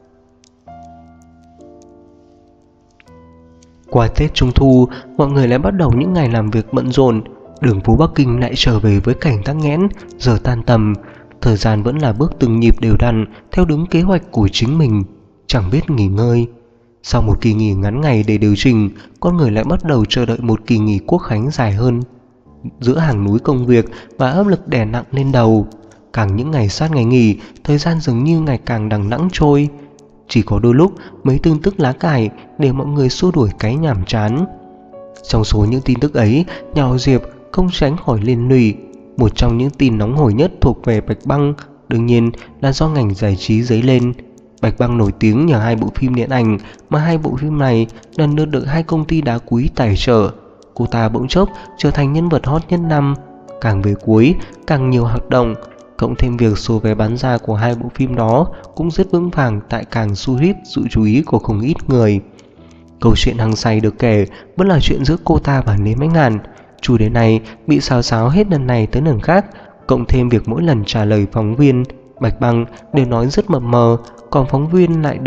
Qua Tết Trung Thu, mọi người lại bắt đầu những ngày làm việc bận rộn. Đường phố Bắc Kinh lại trở về với cảnh tắc nghẽn, giờ tan tầm. Thời gian vẫn là bước từng nhịp đều đặn theo đúng kế hoạch của chính mình, chẳng biết nghỉ ngơi. Sau một kỳ nghỉ ngắn ngày để điều chỉnh, con người lại bắt đầu chờ đợi một kỳ nghỉ Quốc khánh dài hơn. Giữa hàng núi công việc và áp lực đè nặng lên đầu, càng những ngày sát ngày nghỉ, thời gian dường như ngày càng đằng đẵng trôi. Chỉ có đôi lúc mấy tin tức lá cải để mọi người xua đuổi cái nhàm chán. Trong số những tin tức ấy, nhà họ Diệp không tránh khỏi liên lụy. Một trong những tin nóng hổi nhất thuộc về Bạch Băng, đương nhiên là do ngành giải trí dấy lên. Bạch Băng nổi tiếng nhờ hai bộ phim điện ảnh, mà hai bộ phim này lần lượt được hai công ty đá quý tài trợ. Cô ta bỗng chốc trở thành nhân vật hot nhất năm. Càng về cuối, càng nhiều hoạt động, cộng thêm việc số vé bán ra của hai bộ phim đó cũng rất vững vàng, tại càng thu hút sự chú ý của không ít người. Câu chuyện hăng say được kể vẫn là chuyện giữa cô ta và Điềm Ánh Ngạn. Chủ đề này bị xào xáo hết lần này tới lần khác, cộng thêm việc mỗi lần trả lời phóng viên, Bạch Băng đều nói rất mập mờ, còn phóng viên lại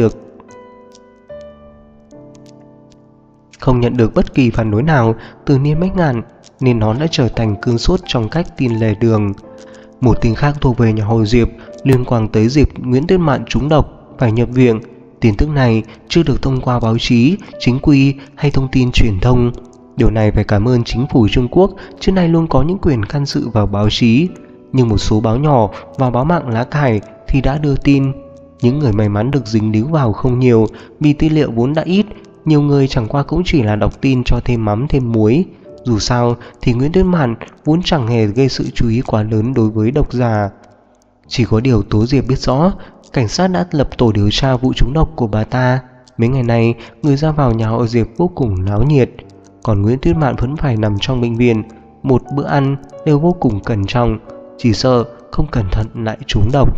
không nhận được bất kỳ phản đối nào từ Điềm Ánh Ngạn, nên nó đã trở thành cơn sốt trong cách tin lề đường. Một tin khác thuộc về nhà họ Diệp liên quan tới Diệp Nguyễn Tuyết Mạn trúng độc phải nhập viện. Tin tức này chưa được thông qua báo chí, chính quy hay thông tin truyền thông. Điều này phải cảm ơn chính phủ Trung Quốc, trước nay luôn có những quyền can dự vào báo chí. Nhưng một số báo nhỏ và báo mạng lá cải thì đã đưa tin. Những người may mắn được dính líu vào không nhiều, vì tư liệu vốn đã ít. Nhiều người chẳng qua cũng chỉ là đọc tin cho thêm mắm thêm muối. Dù sao thì Nguyễn Tuyết Mạn vốn chẳng hề gây sự chú ý quá lớn đối với độc giả. Chỉ có điều Tố Diệp biết rõ, cảnh sát đã lập tổ điều tra vụ trúng độc của bà ta. Mấy ngày nay, người ra vào nhà họ Diệp vô cùng náo nhiệt. còn Nguyễn Tuyết Mạn vẫn phải nằm trong bệnh viện. Một bữa ăn đều vô cùng cẩn trọng, chỉ sợ không cẩn thận lại trúng độc.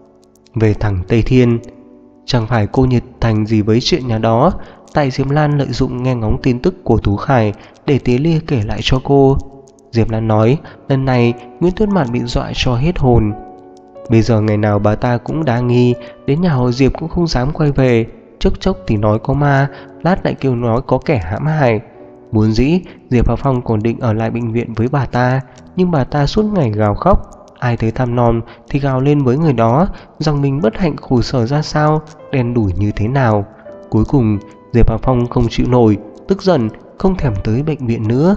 Về thằng Tây Thiên, chẳng phải cô nhiệt thành gì với chuyện nhà đó, tại Diệp Lan lợi dụng nghe ngóng tin tức của Tú Khải để Tế Ly kể lại cho cô. Diệp Lan nói lần này Nguyễn Tuyết Mạn bị dọa cho hết hồn. Bây giờ ngày nào bà ta cũng đa nghi, đến nhà họ Diệp cũng không dám quay về, chốc chốc thì nói có ma, lát lại kêu nói có kẻ hãm hại. Muốn dĩ Diệp và Phong còn định ở lại bệnh viện với bà ta, nhưng bà ta suốt ngày gào khóc, ai tới thăm nom thì gào lên với người đó rằng mình bất hạnh khổ sở ra sao, đen đủi như thế nào. Cuối cùng Diệp và Phong không chịu nổi, tức giận không thèm tới bệnh viện nữa.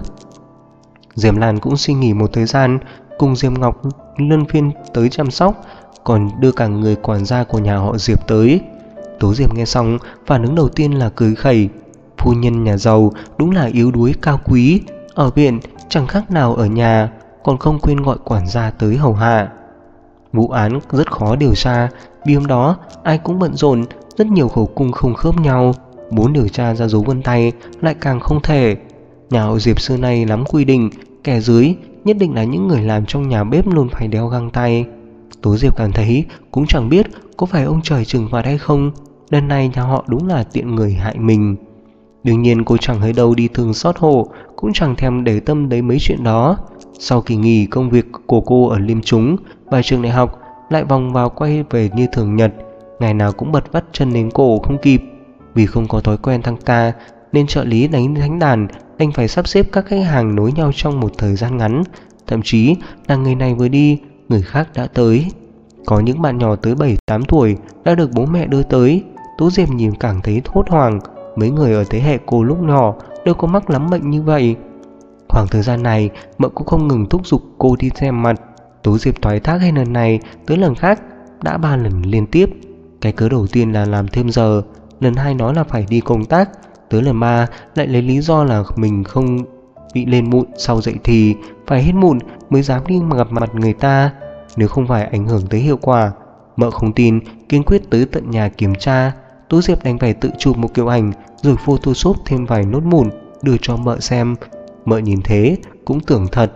Diệp Lan cũng xin nghỉ một thời gian, cùng Diệp Ngọc luân phiên tới chăm sóc, còn đưa cả người quản gia của nhà họ Diệp tới. Tố Diệp nghe xong, phản ứng đầu tiên là cười khẩy. Phu nhân nhà giàu đúng là yếu đuối cao quý, ở viện chẳng khác nào ở nhà, còn không quên gọi quản gia tới hầu hạ. Vụ án rất khó điều tra, vì hôm đó ai cũng bận rộn, rất nhiều khẩu cung không khớp nhau, muốn điều tra ra dấu vân tay lại càng không thể. Nhà họ Diệp xưa nay lắm quy định, kẻ dưới nhất định là những người làm trong nhà bếp luôn phải đeo găng tay. Tố Diệp cảm thấy cũng chẳng biết có phải ông trời trừng phạt hay không, lần này nhà họ đúng là tiện người hại mình. Đương nhiên cô chẳng thấy đâu đi thương xót hộ, cũng chẳng thèm để tâm đến mấy chuyện đó. Sau kỳ nghỉ công việc của cô ở Liêm Trúng và trường đại học lại vòng vào quay về như thường nhật, ngày nào cũng bật vắt chân đến cổ không kịp. Vì không có thói quen tăng ca nên trợ lý đánh đàn đành phải sắp xếp các khách hàng nối nhau trong một thời gian ngắn, thậm chí là người này vừa đi, người khác đã tới. Có những bạn nhỏ tới 7-8 tuổi đã được bố mẹ đưa tới. Tố Diệp nhìn càng thấy hốt hoảng, mấy người ở thế hệ cô lúc nhỏ đều có mắc lắm bệnh như vậy. Khoảng thời gian này mợ cũng không ngừng thúc giục cô đi xem mặt. Tố Diệp thoái thác hết lần này tới lần khác, đã 3 lần liên tiếp. Cái cớ đầu tiên là làm thêm giờ, lần 2 nói là phải đi công tác, tới lần 3 lại lấy lý do là mình không bị lên mụn sau dậy thì, phải hết mụn mới dám đi gặp mặt người ta. Nếu không phải ảnh hưởng tới hiệu quả, mợ không tin, kiên quyết tới tận nhà kiểm tra. Tố Diệp đành phải tự chụp một kiểu ảnh rồi photoshop thêm vài nốt mụn đưa cho mợ xem. Mợ nhìn thế cũng tưởng thật.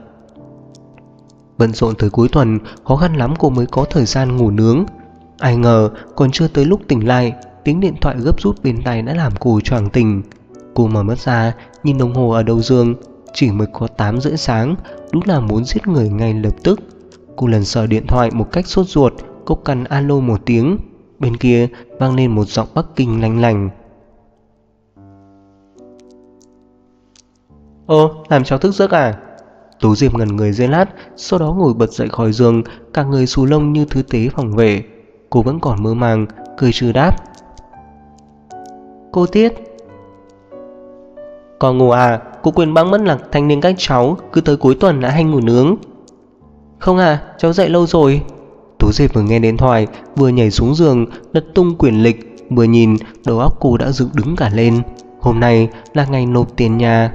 Bận rộn tới cuối tuần, khó khăn lắm cô mới có thời gian ngủ nướng. Ai ngờ còn chưa tới lúc tỉnh lại, tiếng điện thoại gấp rút bên tai đã làm cô choàng tỉnh. Cô mở mắt ra, nhìn đồng hồ ở đầu giường, chỉ mới có 8 rưỡi sáng, đúng là muốn giết người ngay lập tức. Cô lần sờ điện thoại một cách sốt ruột, cốc cằn alo một tiếng. Bên kia vang lên một giọng Bắc Kinh lanh lành. Ô, làm cháu thức giấc à? Tố Diệp ngẩn người giây lát, sau đó ngồi bật dậy khỏi giường, cả người xù lông như thứ tế phòng vệ. Cô vẫn còn mơ màng, cười trừ đáp. Cô Tiết. Còn ngủ à? Cô quên bẵng mất là thanh niên các cháu cứ tới cuối tuần đã hay ngủ nướng. Không à, cháu dậy lâu rồi. Tố Diệp vừa nghe điện thoại, vừa nhảy xuống giường, lật tung quyển lịch, vừa nhìn, đầu óc cô đã dựng đứng cả lên. Hôm nay là ngày nộp tiền nhà.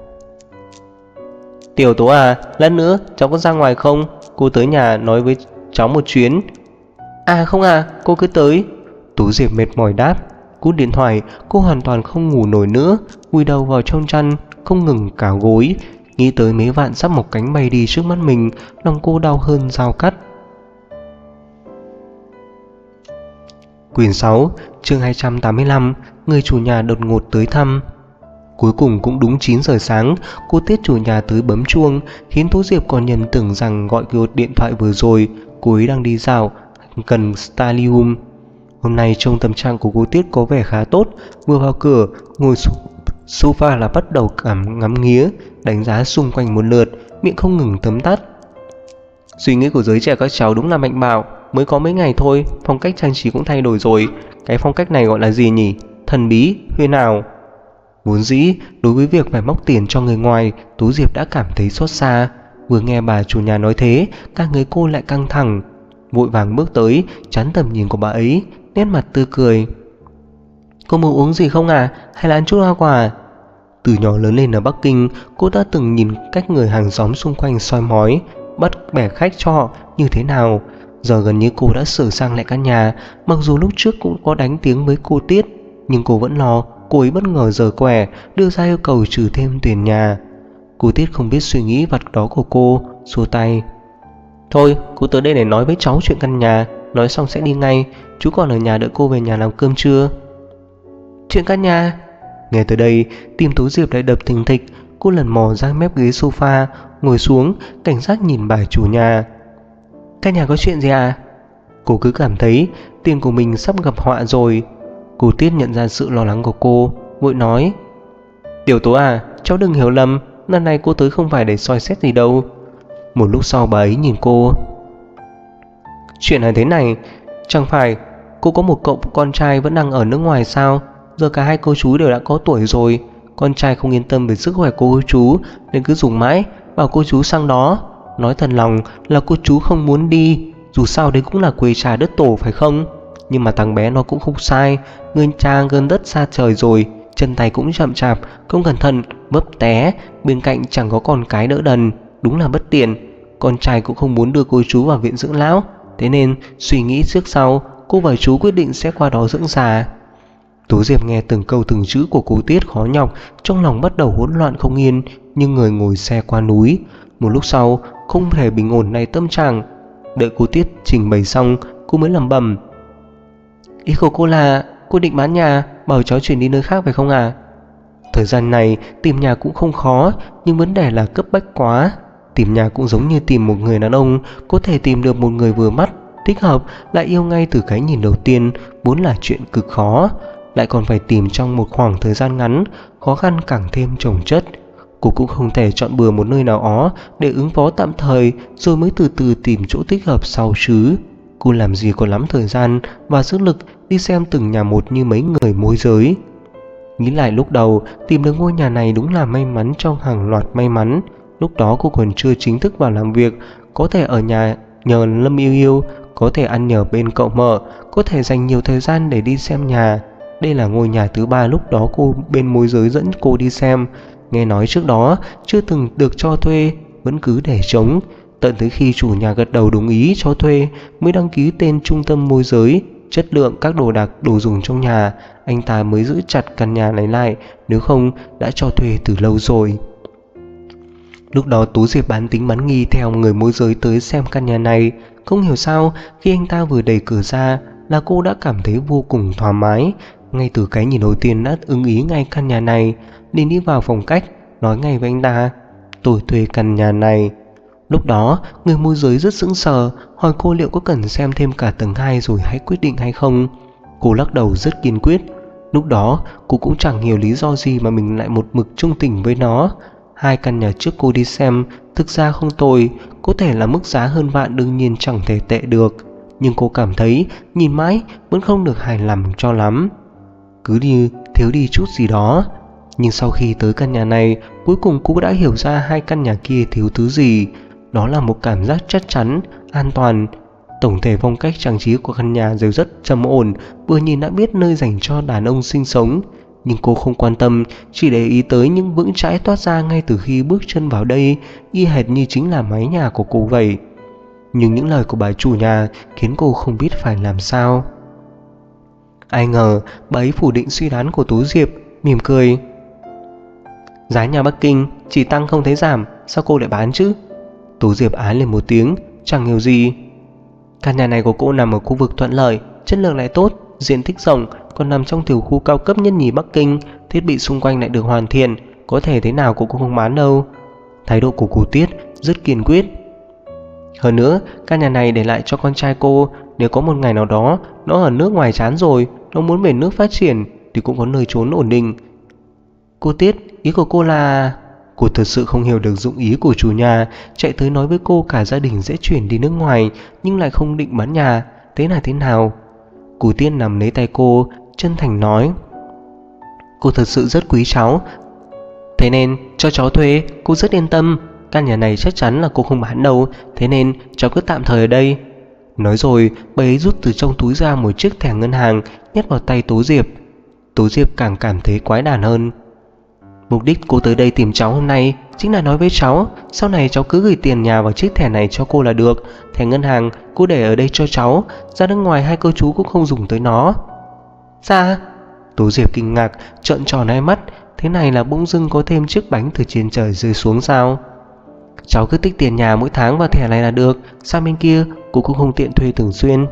Tiểu Tố à, lát nữa cháu có ra ngoài không? Cô tới nhà nói với cháu một chuyến. À không à, cô cứ tới. Tố Diệp mệt mỏi đáp. Cút điện thoại, cô hoàn toàn không ngủ nổi nữa, vùi đầu vào trong chăn, không ngừng cào gối. Nghĩ tới mấy vạn sắp mọc cánh bay đi trước mắt mình, lòng cô đau hơn dao cắt. Quyển 6, chương 285, người chủ nhà đột ngột tới thăm. Cuối cùng cũng đúng 9 giờ sáng, cô Tiết chủ nhà tới bấm chuông, khiến Tố Diệp còn nhầm tưởng rằng gọi cuộc điện thoại vừa rồi, cô ấy đang đi dạo gần Stadium. Hôm nay trông tâm trạng của cô Tiết có vẻ khá tốt, vừa vào cửa, ngồi sofa là bắt đầu ngắm nghía, đánh giá xung quanh một lượt, miệng không ngừng tấm tắc. Suy nghĩ của giới trẻ các cháu đúng là mạnh bạo, mới có mấy ngày thôi, phong cách trang trí cũng thay đổi rồi. Cái phong cách này gọi là gì nhỉ? Thần bí, huyền ảo. Vốn dĩ, đối với việc phải móc tiền cho người ngoài, Tú Diệp đã cảm thấy xót xa. Vừa nghe bà chủ nhà nói thế, cả người cô lại căng thẳng. Vội vàng bước tới, chắn tầm nhìn của bà ấy, nét mặt tươi cười. Cô muốn uống gì không à? Hay là ăn chút hoa quả? Từ nhỏ lớn lên ở Bắc Kinh, cô đã từng nhìn cách người hàng xóm xung quanh soi mói, bắt bẻ khách cho họ như thế nào. Giờ gần như cô đã sửa sang lại căn nhà, mặc dù lúc trước cũng có đánh tiếng với cô Tiết, nhưng cô vẫn lo cô ấy bất ngờ giở quẻ đưa ra yêu cầu trừ thêm tiền nhà. Cô Tiết không biết suy nghĩ vặt đó của cô, xua tay. Thôi, cô tới đây để nói với cháu chuyện căn nhà, nói xong sẽ đi ngay. Chú còn ở nhà đợi cô về nhà làm cơm trưa. Chuyện căn nhà? Nghe tới đây, tim Tú Diệp lại đập thình thịch. Cô lần mò ra mép ghế sofa, ngồi xuống, cảnh giác nhìn bà chủ nhà. Căn nhà có chuyện gì à? Cô cứ cảm thấy tiền của mình sắp gặp họa rồi. Cô Tiết nhận ra sự lo lắng của cô, vội nói. Tiểu Tố à, cháu đừng hiểu lầm, lần này cô tới không phải để soi xét gì đâu. Một lúc sau bà ấy nhìn cô. Chuyện là thế này, chẳng phải cô có một cậu con trai vẫn đang ở nước ngoài sao? Giờ cả hai cô chú đều đã có tuổi rồi. Con trai không yên tâm về sức khỏe cô chú nên cứ dùng mãi bảo cô chú sang đó. Nói thật lòng là cô chú không muốn đi, dù sao đấy cũng là quê cha đất tổ phải không? Nhưng mà thằng bé nó cũng không sai, người cha gần đất xa trời rồi, chân tay cũng chậm chạp, không cẩn thận vấp té, bên cạnh chẳng có con cái đỡ đần, đúng là bất tiện. Con trai cũng không muốn đưa cô chú vào viện dưỡng lão, thế nên suy nghĩ trước sau, cô và chú quyết định sẽ qua đó dưỡng già. Tú Diệp nghe từng câu từng chữ của cô Tiết khó nhọc, trong lòng bắt đầu hỗn loạn không yên, như người ngồi xe qua núi. Một lúc sau, không hề bình ổn này tâm trạng. Đợi cô Tiết trình bày xong, cô mới lẩm bẩm. Ý của cô là cô định bán nhà, bảo cháu chuyển đi nơi khác phải không à? Thời gian này tìm nhà cũng không khó, nhưng vấn đề là cấp bách quá. Tìm nhà cũng giống như tìm một người đàn ông, có thể tìm được một người vừa mắt, thích hợp, lại yêu ngay từ cái nhìn đầu tiên, vốn là chuyện cực khó. Lại còn phải tìm trong một khoảng thời gian ngắn, khó khăn càng thêm chồng chất. Cô cũng không thể chọn bừa một nơi nào đó để ứng phó tạm thời rồi mới từ từ tìm chỗ thích hợp sau chứ. Cô làm gì có lắm thời gian và sức lực đi xem từng nhà một như mấy người môi giới. Nghĩ lại lúc đầu, tìm được ngôi nhà này đúng là may mắn trong hàng loạt may mắn. Lúc đó cô còn chưa chính thức vào làm việc, có thể ở nhà nhờ Lâm Yêu Yêu, có thể ăn nhờ bên cậu Mợ, có thể dành nhiều thời gian để đi xem nhà. Đây là ngôi nhà thứ 3 lúc đó cô bên môi giới dẫn cô đi xem. Nghe nói trước đó chưa từng được cho thuê, vẫn cứ để trống. Tận tới khi chủ nhà gật đầu đồng ý cho thuê mới đăng ký tên trung tâm môi giới. Chất lượng các đồ đạc đồ dùng trong nhà, anh ta mới giữ chặt căn nhà này lại, nếu không đã cho thuê từ lâu rồi. Lúc đó Tú Diệp bán tính bán nghi theo người môi giới tới xem căn nhà này. Không hiểu sao khi anh ta vừa đẩy cửa ra là cô đã cảm thấy vô cùng thoải mái. Ngay từ cái nhìn đầu tiên đã ưng ý ngay căn nhà này. Liền đi vào phòng khách, nói ngay với anh ta. Tôi thuê căn nhà này. Lúc đó người môi giới rất sững sờ, hỏi cô liệu có cần xem thêm cả tầng 2 rồi hãy quyết định hay không. Cô lắc đầu rất kiên quyết. Lúc đó cô cũng chẳng hiểu lý do gì mà mình lại một mực trung tình với nó. Hai căn nhà trước cô đi xem thực ra không tồi, có thể là mức giá hơn vạn đương nhiên chẳng thể tệ được. Nhưng cô cảm thấy nhìn mãi vẫn không được hài lòng cho lắm, cứ như thiếu đi chút gì đó. Nhưng sau khi tới căn nhà này, cuối cùng cô đã hiểu ra hai căn nhà kia thiếu thứ gì. Đó là một cảm giác chắc chắn, an toàn. Tổng thể phong cách trang trí của căn nhà đều rất trầm ổn, vừa nhìn đã biết nơi dành cho đàn ông sinh sống. Nhưng cô không quan tâm, chỉ để ý tới những vững chãi toát ra ngay từ khi bước chân vào đây, y hệt như chính là mái nhà của cô vậy. Nhưng những lời của bà chủ nhà khiến cô không biết phải làm sao. Ai ngờ bà ấy phủ định suy đoán của Tú Diệp, mỉm cười. Giá nhà Bắc Kinh chỉ tăng không thấy giảm, sao cô lại bán chứ? Tú Diệp ái lên một tiếng, chẳng hiểu gì. Căn nhà này của cô nằm ở khu vực thuận lợi, chất lượng lại tốt, diện tích rộng, còn nằm trong tiểu khu cao cấp nhất nhì Bắc Kinh, thiết bị xung quanh lại được hoàn thiện, có thể thế nào cô cũng không bán đâu. Thái độ của cô Tiết rất kiên quyết. Hơn nữa, căn nhà này để lại cho con trai cô, nếu có một ngày nào đó nó ở nước ngoài chán rồi, nó muốn về nước phát triển thì cũng có nơi trốn ổn định. Cô Tiết, ý của cô là... Cô thật sự không hiểu được dụng ý của chủ nhà, chạy tới nói với cô cả gia đình sẽ chuyển đi nước ngoài nhưng lại không định bán nhà, thế là thế nào? Cô Tiết nằm lấy tay cô, chân thành nói. Cô thật sự rất quý cháu, thế nên cho cháu thuê, cô rất yên tâm. Căn nhà này chắc chắn là cô không bán đâu, thế nên cháu cứ tạm thời ở đây. Nói rồi, bà ấy rút từ trong túi ra một chiếc thẻ ngân hàng, nhét vào tay Tú Diệp. Tú Diệp càng cảm thấy quái đản hơn. Mục đích cô tới đây tìm cháu hôm nay chính là nói với cháu, sau này cháu cứ gửi tiền nhà vào chiếc thẻ này cho cô là được. Thẻ ngân hàng cô để ở đây cho cháu, ra nước ngoài hai cô chú cũng không dùng tới nó. Dạ. Tố Diệp kinh ngạc trợn tròn hai mắt. Thế này là bỗng dưng có thêm chiếc bánh từ trên trời rơi xuống sao? Cháu cứ tích tiền nhà mỗi tháng vào thẻ này là được. Sang bên kia cô cũng không tiện thuê thường xuyên.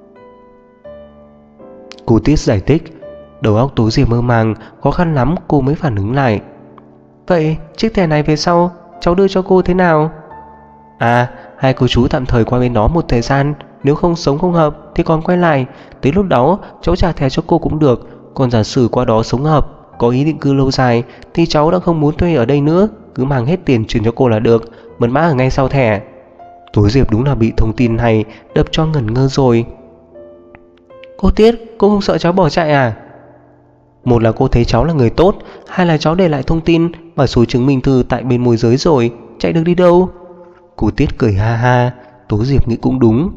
Cô Tiết giải thích. Đầu óc Tố Diệp mơ màng, khó khăn lắm cô mới phản ứng lại. Vậy chiếc thẻ này về sau cháu đưa cho cô thế nào? À, hai cô chú tạm thời qua bên đó một thời gian, nếu không sống không hợp thì còn quay lại. Tới lúc đó cháu trả thẻ cho cô cũng được. Còn giả sử qua đó sống hợp, có ý định cư lâu dài thì cháu đã không muốn thuê ở đây nữa. Cứ mang hết tiền chuyển cho cô là được. Mật mã ở ngay sau thẻ. Tố Diệp đúng là bị thông tin này đập cho ngẩn ngơ rồi. Cô Tiết, cô không sợ cháu bỏ chạy à? Một là cô thấy cháu là người tốt, hai là cháu để lại thông tin và số chứng minh thư tại bên môi giới rồi, chạy được đi đâu? Cô Tiết cười ha ha. Tố Diệp nghĩ cũng đúng.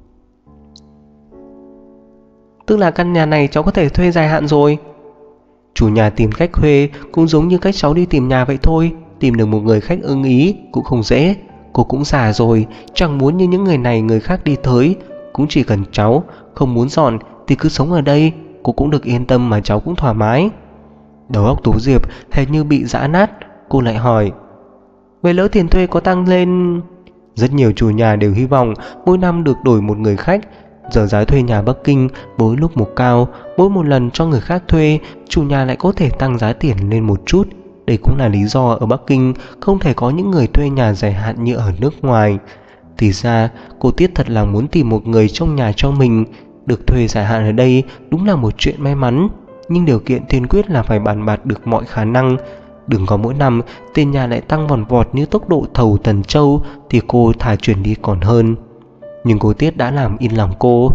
Tức là căn nhà này cháu có thể thuê dài hạn rồi. Chủ nhà tìm khách thuê cũng giống như cách cháu đi tìm nhà vậy thôi. Tìm được một người khách ưng ý cũng không dễ. Cô cũng già rồi, chẳng muốn như những người này người khác đi tới. Cũng chỉ cần cháu không muốn dọn thì cứ sống ở đây, cô cũng được yên tâm mà cháu cũng thoải mái. Đầu óc Tố Diệp hệt như bị giã nát. Cô lại hỏi, vậy lỡ tiền thuê có tăng lên? Rất nhiều chủ nhà đều hy vọng mỗi năm được đổi một người khách. Giờ giá thuê nhà Bắc Kinh mỗi lúc một cao, mỗi một lần cho người khác thuê, chủ nhà lại có thể tăng giá tiền lên một chút. Đây cũng là lý do ở Bắc Kinh không thể có những người thuê nhà dài hạn như ở nước ngoài. Thì ra cô Tiết thật là muốn tìm một người trong nhà cho mình. Được thuê dài hạn ở đây đúng là một chuyện may mắn, nhưng điều kiện tiên quyết là phải bàn bạc được mọi khả năng. Đừng có mỗi năm tiền nhà lại tăng vòn vọt như tốc độ thầu Tần Châu thì cô thà chuyển đi còn hơn. Nhưng cô Tiết đã làm yên lòng cô.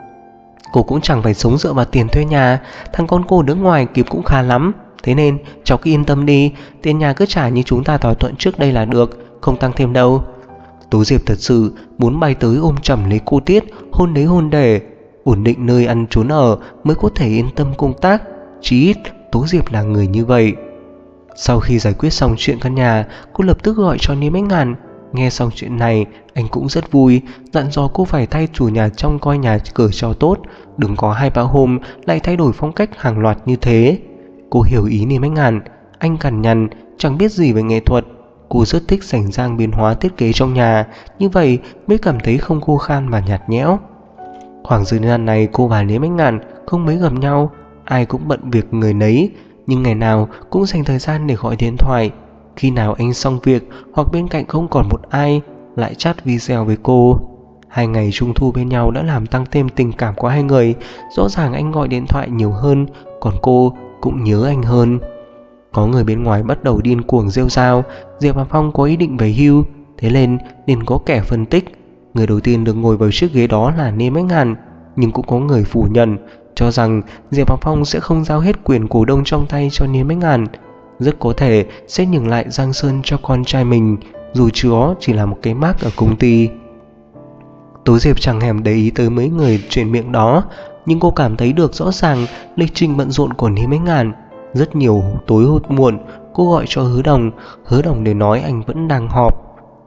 Cô cũng chẳng phải sống dựa vào tiền thuê nhà. Thằng con cô nước ngoài kiếm cũng khá lắm. Thế nên cháu cứ yên tâm đi, tiền nhà cứ trả như chúng ta thỏa thuận trước đây là được, không tăng thêm đâu. Tố Diệp thật sự muốn bay tới ôm chầm lấy cô Tiết, hôn lấy hôn để ổn định nơi ăn trốn ở mới có thể yên tâm công tác. Chí ít Tố Diệp là người như vậy. Sau khi giải quyết xong chuyện căn nhà, cô lập tức gọi cho Niêm Bách Ngàn. Nghe xong chuyện này, anh cũng rất vui, dặn dò cô phải thay chủ nhà trông coi nhà cửa cho tốt, đừng có 2-3 hôm lại thay đổi phong cách hàng loạt như thế. Cô hiểu ý Niêm Bách Ngàn. Anh cằn nhằn, chẳng biết gì về nghệ thuật. Cô rất thích rảnh rang biến hóa thiết kế trong nhà, như vậy mới cảm thấy không khô khan và nhạt nhẽo. Khoảng thời gian này cô và Niêm Bách Ngàn không mấy gặp nhau, ai cũng bận việc người nấy, nhưng ngày nào cũng dành thời gian để gọi điện thoại. Khi nào anh xong việc hoặc bên cạnh không còn một ai, lại chat video với cô. 2 ngày trung thu bên nhau đã làm tăng thêm tình cảm của hai người. Rõ ràng anh gọi điện thoại nhiều hơn, còn cô cũng nhớ anh hơn. Có người bên ngoài bắt đầu điên cuồng rêu rao Diệp Hoàng Phong có ý định về hưu, thế nên có kẻ phân tích. Người đầu tiên được ngồi vào chiếc ghế đó là Niêm Bách Ngàn, nhưng cũng có người phủ nhận, cho rằng Diệp Hoàng Phong sẽ không giao hết quyền cổ đông trong tay cho Niêm Bách Ngàn. Rất có thể sẽ nhường lại Giang Sơn cho con trai mình, dù đó chỉ là một cái mác ở công ty. Tố Diệp chẳng hèm để ý tới mấy người truyền miệng đó, nhưng cô cảm thấy được rõ ràng lịch trình bận rộn của Niêm Bách Ngàn. Rất nhiều tối muộn cô gọi cho Hứa Đồng để nói anh vẫn đang họp.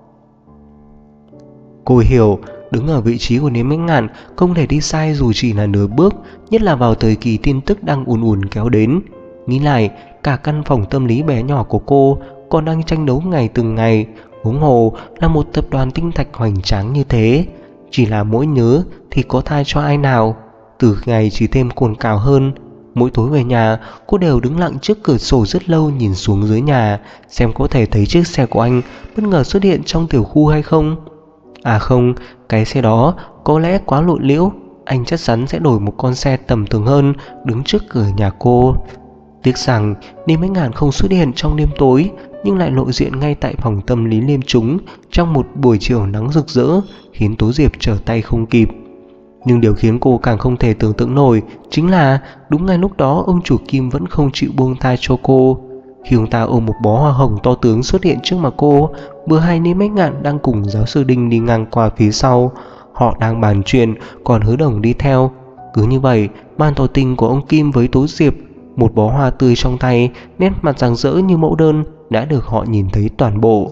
Cô hiểu đứng ở vị trí của Niêm Bách Ngàn không thể đi sai dù chỉ là nửa bước, nhất là vào thời kỳ tin tức đang ùn ùn kéo đến. Nghĩ lại, cả căn phòng tâm lý bé nhỏ của cô còn đang tranh đấu ngày từng ngày, huống hồ là một tập đoàn tinh thạch hoành tráng như thế. Chỉ là mỗi nhớ thì có tha cho ai nào. Từ ngày chỉ thêm cồn cào hơn. Mỗi tối về nhà cô đều đứng lặng trước cửa sổ rất lâu, nhìn xuống dưới nhà xem có thể thấy chiếc xe của anh bất ngờ xuất hiện trong tiểu khu hay không. À không, cái xe đó có lẽ quá lộ liễu, anh chắc chắn sẽ đổi một con xe tầm thường hơn đứng trước cửa nhà cô. Tiếc rằng Niêm Bách Ngàn không xuất hiện trong đêm tối, nhưng lại lộ diện ngay tại phòng tâm lý liêm chúng trong một buổi chiều nắng rực rỡ, khiến Tố Diệp trở tay không kịp. Nhưng điều khiến cô càng không thể tưởng tượng nổi chính là đúng ngay lúc đó ông chủ Kim vẫn không chịu buông tha cho cô. Khi ông ta ôm một bó hoa hồng to tướng xuất hiện trước mặt cô, vừa hay Niêm Bách Ngạn đang cùng giáo sư Đinh đi ngang qua phía sau. Họ đang bàn chuyện, còn Hứa Đồng đi theo. Cứ như vậy, màn tỏ tình của ông Kim với Tố Diệp, một bó hoa tươi trong tay, nét mặt rạng rỡ như mẫu đơn, đã được họ nhìn thấy toàn bộ.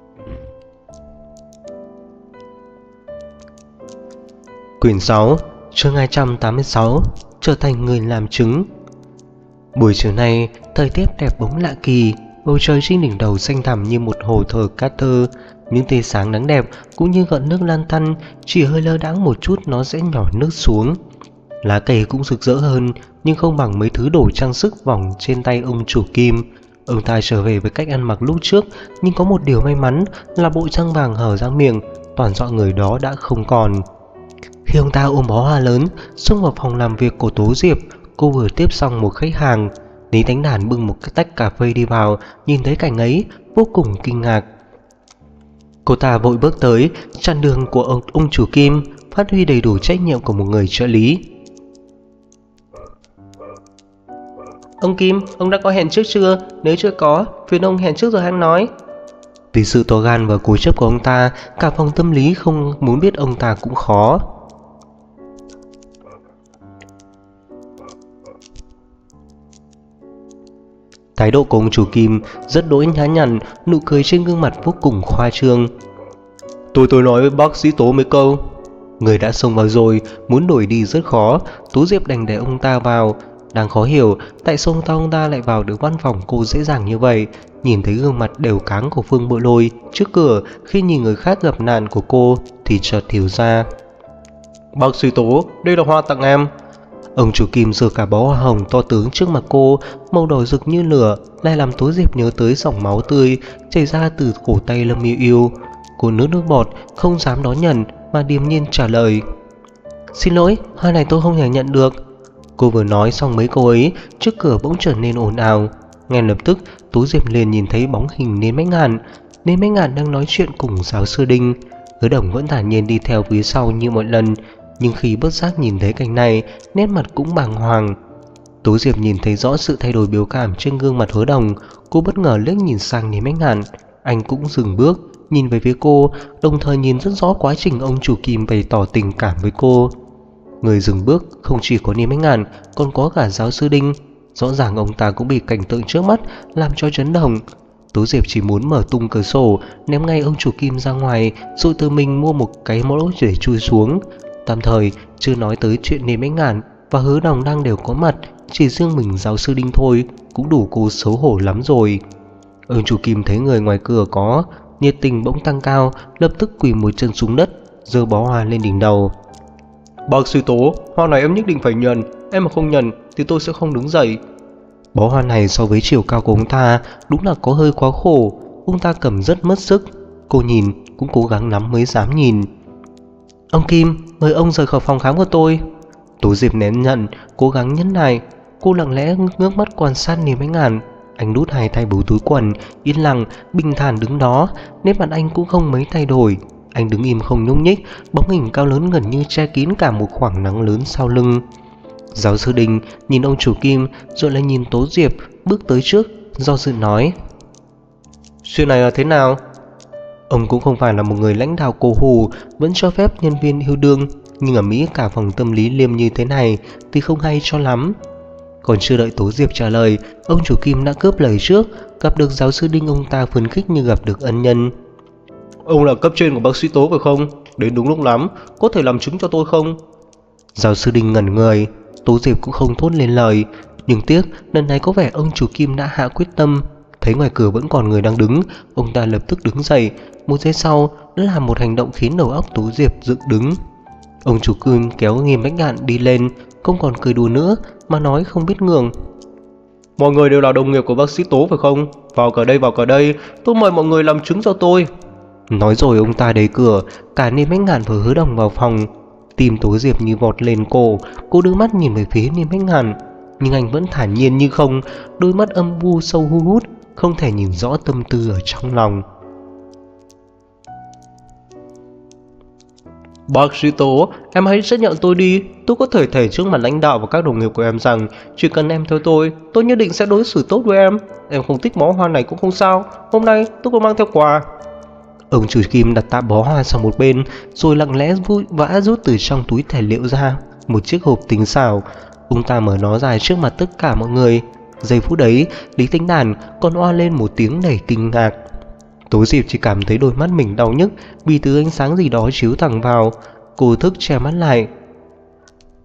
Quyển 6, Chương 286 trở thành người làm chứng. Buổi chiều nay, thời tiết đẹp bóng lạ kỳ, bầu trời trên đỉnh đầu xanh thẳm như một hồ thờ cát thơ. Những tia sáng nắng đẹp cũng như gợn nước lan tăn, chỉ hơi lơ đãng một chút nó sẽ nhỏ nước xuống. Lá cây cũng rực rỡ hơn, nhưng không bằng mấy thứ đồ trang sức vòng trên tay ông chủ Kim. Ông ta trở về với cách ăn mặc lúc trước, nhưng có một điều may mắn là bộ trang vàng hở ra miệng, toàn dọa người đó đã không còn. Khi ông ta ôm bó hoa lớn xông vào phòng làm việc của Tố Diệp, cô vừa tiếp xong một khách hàng. Lý Thánh Đàn bưng một cái tách cà phê đi vào, nhìn thấy cảnh ấy vô cùng kinh ngạc. Cô ta vội bước tới chặn đường của ông chủ Kim, phát huy đầy đủ trách nhiệm của một người trợ lý. Ông Kim, ông đã có hẹn trước chưa? Nếu chưa có, phiền ông hẹn trước rồi hãng nói. Vì sự to gan và cố chấp của ông ta, cả phòng tâm lý không muốn biết ông ta cũng khó. Thái độ của ông chủ Kim rất đỗi nhã nhặn, nụ cười trên gương mặt vô cùng khoa trương. Tôi nói với bác sĩ Tố mấy câu. Người đã xông vào rồi, muốn đuổi đi rất khó. Tố Diệp đành để ông ta vào. Đang khó hiểu tại sao ông ta lại vào được văn phòng cô dễ dàng như vậy. Nhìn thấy gương mặt đều cáng của Phương Bội Lôi trước cửa khi nhìn người khác gặp nạn của cô thì chợt hiểu ra. Bác sĩ Tố, đây là hoa tặng em. Ông chủ Kim giơ cả bó hoa hồng to tướng trước mặt cô, màu đỏ rực như lửa, lại làm Tố Diệp nhớ tới dòng máu tươi chảy ra từ cổ tay Lâm Yêu Yêu. Cô nuốt nước bọt, không dám đón nhận mà điềm nhiên trả lời. Xin lỗi, hoa này tôi không thể nhận được. Cô vừa nói xong mấy câu ấy, trước cửa bỗng trở nên ồn ào. Ngay lập tức, Tố Diệp liền nhìn thấy bóng hình Nên Bách Ngạn. Nên Bách Ngạn đang nói chuyện cùng giáo sư Đinh. Hứa Đồng vẫn thản nhiên đi theo phía sau như mọi lần, nhưng khi bất giác nhìn thấy cảnh này, nét mặt cũng bàng hoàng. Tố Diệp nhìn thấy rõ sự thay đổi biểu cảm trên gương mặt Hứa Đồng. Cô bất ngờ liếc nhìn sang Nên Bách Ngạn. Anh cũng dừng bước, nhìn về phía cô, đồng thời nhìn rất rõ quá trình ông chủ Kim bày tỏ tình cảm với cô. Người dừng bước không chỉ có Nên Bách Ngạn, còn có cả giáo sư Đinh. Rõ ràng ông ta cũng bị cảnh tượng trước mắt làm cho chấn động. Tố Diệp chỉ muốn mở tung cửa sổ, ném ngay ông chủ Kim ra ngoài, rồi tự mình mua một cái mũ để chui xuống. Tạm thời chưa nói tới chuyện Nên Bách Ngạn và Hứa Đồng đang đều có mặt, chỉ riêng mình giáo sư Đinh thôi cũng đủ cô xấu hổ lắm rồi. Ông chủ Kim thấy người ngoài cửa có, nhiệt tình bỗng tăng cao, lập tức quỳ một chân xuống đất, giơ bó hoa lên đỉnh đầu. Bác sĩ Tố, hoa này em nhất định phải nhận. Em mà không nhận thì tôi sẽ không đứng dậy. Bó hoa này so với chiều cao của ông ta đúng là có hơi quá khổ. Ông ta cầm rất mất sức. Cô nhìn cũng cố gắng lắm mới dám nhìn. Ông Kim, mời ông rời khỏi phòng khám của tôi. Tố Diệp nén nhận, cố gắng nhẫn nại. Cô lặng lẽ ngước mắt quan sát Nên Bách Ngạn. Anh đút hai tay bấu túi quần, yên lặng, bình thản đứng đó. Nét mặt anh cũng không mấy thay đổi. Anh đứng im không nhúc nhích, bóng hình cao lớn gần như che kín cả một khoảng nắng lớn sau lưng. Giáo sư Đinh nhìn ông chủ Kim rồi lại nhìn Tố Diệp, bước tới trước, do dự nói. Chuyện này là thế nào? Ông cũng không phải là một người lãnh đạo cổ hủ, vẫn cho phép nhân viên yêu đương, nhưng ở Mỹ cả phòng tâm lý liêm như thế này thì không hay cho lắm. Còn chưa đợi Tố Diệp trả lời, ông chủ Kim đã cướp lời trước. Gặp được giáo sư Đinh, ông ta phấn khích như gặp được ân nhân. Ông là cấp trên của bác sĩ Tố phải không? Đến đúng lúc lắm, có thể làm chứng cho tôi không? Giáo sư Đinh ngẩn người. Tố Diệp cũng không thốt lên lời, nhưng tiếc lần này có vẻ ông chủ Kim đã hạ quyết tâm. Thấy ngoài cửa vẫn còn người đang đứng, ông ta lập tức đứng dậy. Một giây sau đã làm một hành động khiến đầu óc Tố Diệp dựng đứng. Ông chủ Kim kéo Nên Bách Ngạn đi lên, không còn cười đùa nữa mà nói không biết ngượng. Mọi người đều là đồng nghiệp của bác sĩ Tố phải không? Vào cả đây, tôi mời mọi người làm chứng cho tôi. Nói rồi ông ta đẩy cửa, cả Nên Bách Ngạn và Hứa Đồng vào phòng. Tim Tố Diệp như vọt lên cổ, cô đưa mắt nhìn về phía Nên Bách Ngạn, nhưng anh vẫn thản nhiên như không, đôi mắt âm u sâu hu hút, không thể nhìn rõ tâm tư ở trong lòng. Bác sĩ Tố, em hãy chấp nhận tôi đi. Tôi có thể thề trước mặt lãnh đạo và các đồng nghiệp của em rằng chỉ cần em theo tôi nhất định sẽ đối xử tốt với em. Em không thích bó hoa này cũng không sao, hôm nay tôi có mang theo quà. Ông chủ Kim đặt tạm bó hoa sang một bên, rồi lặng lẽ vui vã rút từ trong túi tài liệu ra một chiếc hộp tinh xảo. Ông ta mở nó ra trước mặt tất cả mọi người. Giây phút đấy, Lý Thánh Đàn còn oa lên một tiếng đầy kinh ngạc. Tố Diệp chỉ cảm thấy đôi mắt mình đau nhức vì thứ ánh sáng gì đó chiếu thẳng vào. Cô thức che mắt lại.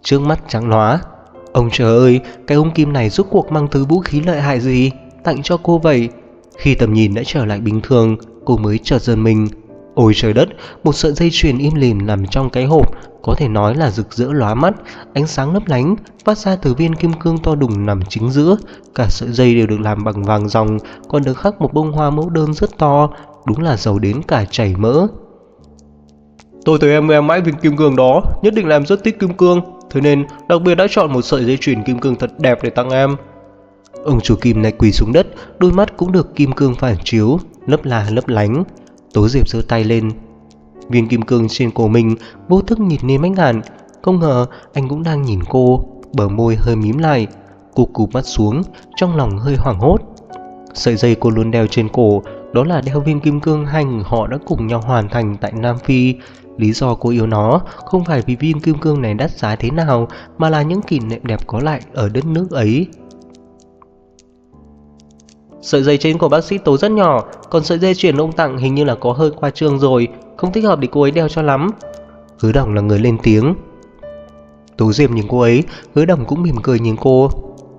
trước mắt trắng lóa. Ông trời ơi, cái ông Kim này rốt cuộc mang thứ vũ khí lợi hại gì tặng cho cô vậy? Khi tầm nhìn đã trở lại bình thường, cô mới chợt giật mình. Ôi trời đất, một sợi dây chuyền im lìm nằm trong cái hộp, có thể nói là rực rỡ lóa mắt, ánh sáng lấp lánh phát ra từ viên kim cương to đùng nằm chính giữa. Cả sợi dây đều được làm bằng vàng ròng, còn được khắc một bông hoa mẫu đơn rất to, đúng là giàu đến cả chảy mỡ. Tôi thấy em mãi viên kim cương đó, nhất định là em rất thích kim cương, thế nên đặc biệt đã chọn một sợi dây chuyền kim cương thật đẹp để tặng em. Ông chủ Kim này quỳ xuống đất, đôi mắt cũng được kim cương phản chiếu, lấp là lấp lánh. Tố Diệp giơ tay lên, viên kim cương trên cổ mình vô thức nhìn Niêm Bách Ngạn. Không ngờ anh cũng đang nhìn cô, bờ môi hơi mím lại. Cô cụp mắt xuống, trong lòng hơi hoảng hốt. Sợi dây cô luôn đeo trên cổ, đó là đeo viên kim cương hai người họ đã cùng nhau hoàn thành tại Nam Phi. Lý do cô yêu nó không phải vì viên kim cương này đắt giá thế nào, mà là những kỷ niệm đẹp có lại ở đất nước ấy. Sợi dây trên của bác sĩ Tố rất nhỏ, còn sợi dây chuyền ông tặng hình như là có hơi qua trương rồi, không thích hợp để cô ấy đeo cho lắm. Hứa Đồng là người lên tiếng. Tố Diệp nhìn cô ấy, Hứa Đồng cũng mỉm cười nhìn cô.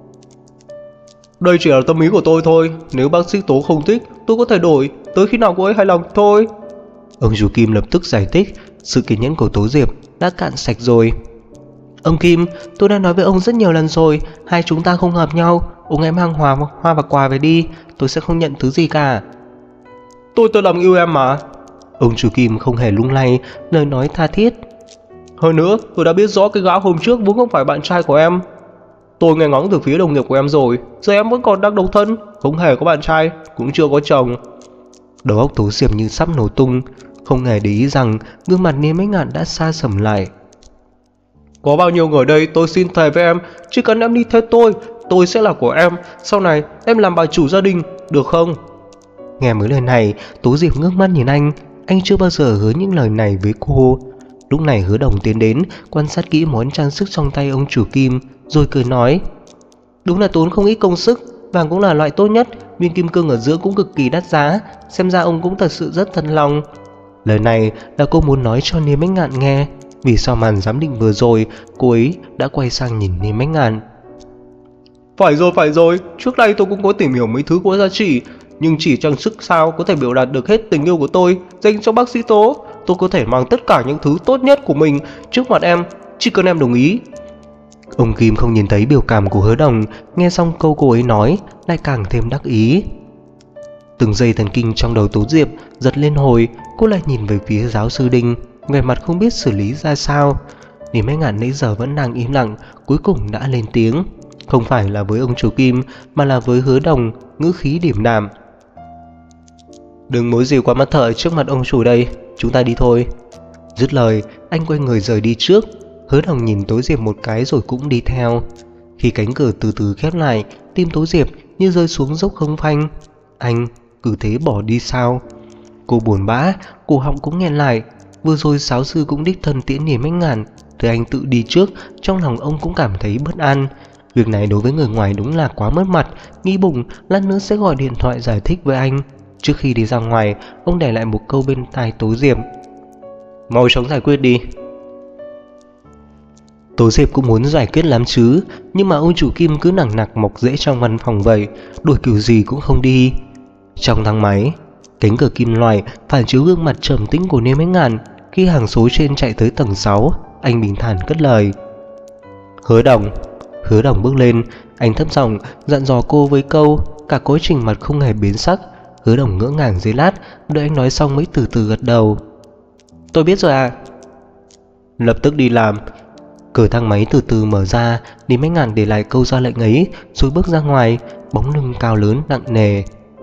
Đây chỉ là tâm ý của tôi thôi, nếu bác sĩ Tố không thích, tôi có thể đổi, tới khi nào cô ấy hài lòng thôi. Ông chủ Kim lập tức giải thích, sự kiên nhẫn của Tố Diệp đã cạn sạch rồi. Ông Kim, tôi đã nói với ông rất nhiều lần rồi, hai chúng ta không hợp nhau. Ông em mang hoa và quà về đi, tôi sẽ không nhận thứ gì cả. Tôi tự lòng yêu em mà. Ông chủ Kim không hề lung lay, lời nói tha thiết. Hơn nữa, tôi đã biết rõ cái gã hôm trước vốn không phải bạn trai của em. Tôi nghe ngóng từ phía đồng nghiệp của em rồi, giờ em vẫn còn đang độc thân, không hề có bạn trai, cũng chưa có chồng. Đầu óc Tố Diệp như sắp nổ tung, không hề để ý rằng gương mặt Niêm Bách Ngạn đã xa sầm lại. Có bao nhiêu người đây, tôi xin thề với em, chỉ cần em đi theo tôi sẽ là của em. Sau này em làm bà chủ gia đình, được không? Nghe mấy lời này, Tố Diệp ngước mắt nhìn anh chưa bao giờ hứa những lời này với cô. Lúc này Hứa Đồng tiến đến, quan sát kỹ món trang sức trong tay ông chủ Kim, rồi cười nói. Đúng là tốn không ít công sức, vàng cũng là loại tốt nhất, viên kim cương ở giữa cũng cực kỳ đắt giá, xem ra ông cũng thật sự rất thân lòng. Lời này là cô muốn nói cho Niêm Bách Ngạn nghe, vì sau màn giám định vừa rồi, cô ấy đã quay sang nhìn Niêm Bách Ngạn. Phải rồi, trước đây tôi cũng có tìm hiểu mấy thứ có giá trị, nhưng chỉ trang sức sao có thể biểu đạt được hết tình yêu của tôi dành cho bác sĩ Tố. Tôi có thể mang tất cả những thứ tốt nhất của mình trước mặt em, chỉ cần em đồng ý. Ông Kim không nhìn thấy biểu cảm của Hứa Đồng, nghe xong câu cô ấy nói lại càng thêm đắc ý. Từng giây thần kinh trong đầu Tố Diệp giật lên hồi, cô lại nhìn về phía giáo sư Đinh, vẻ mặt không biết xử lý ra sao. Niêm Bách Ngạn nãy giờ vẫn đang im lặng, cuối cùng đã lên tiếng, không phải là với ông chủ Kim mà là với Hứa Đồng, ngữ khí điềm đạm. Đừng mối gì quá mắt thở trước mặt ông chủ đây, chúng ta đi thôi. Dứt lời, anh quay người rời đi trước. Hứa Đồng nhìn Tố Diệp một cái rồi cũng đi theo. Khi cánh cửa từ từ khép lại, tim Tố Diệp như rơi xuống dốc không phanh. Anh cứ thế bỏ đi sao? Cô buồn bã, cổ họng cũng nghẹn lại. Vừa rồi giáo sư cũng đích thân tiễn Niêm Bách Ngạn, thì anh tự đi trước, trong lòng ông cũng cảm thấy bất an. Việc này đối với người ngoài đúng là quá mất mặt, nghĩ bụng lát nữa sẽ gọi điện thoại giải thích với anh. Trước khi đi ra ngoài, ông để lại một câu bên tai Tố Diệp. Mau chóng giải quyết đi. Tố Diệp cũng muốn giải quyết lắm chứ, nhưng mà ông chủ Kim cứ nằng nặc mọc rễ trong văn phòng vậy, đuổi kiểu gì cũng không đi. Trong thang máy, cánh cửa kim loại phản chiếu gương mặt trầm tĩnh của Niêm Bách Ngạn. Khi hàng số trên chạy tới tầng 6, anh bình thản cất lời. Hứa Đồng. Hứa Đồng bước lên, anh thấp giọng dặn dò cô với câu, cả quá trình mặt không hề biến sắc. Hứa Đồng ngỡ ngàng giây lát, đợi anh nói xong mới từ từ gật đầu. Tôi biết rồi à. Lập tức đi làm. Cửa thang máy từ từ mở ra, Niêm Bách Ngạn để lại câu ra lệnh ấy rồi bước ra ngoài, bóng lưng cao lớn nặng nề.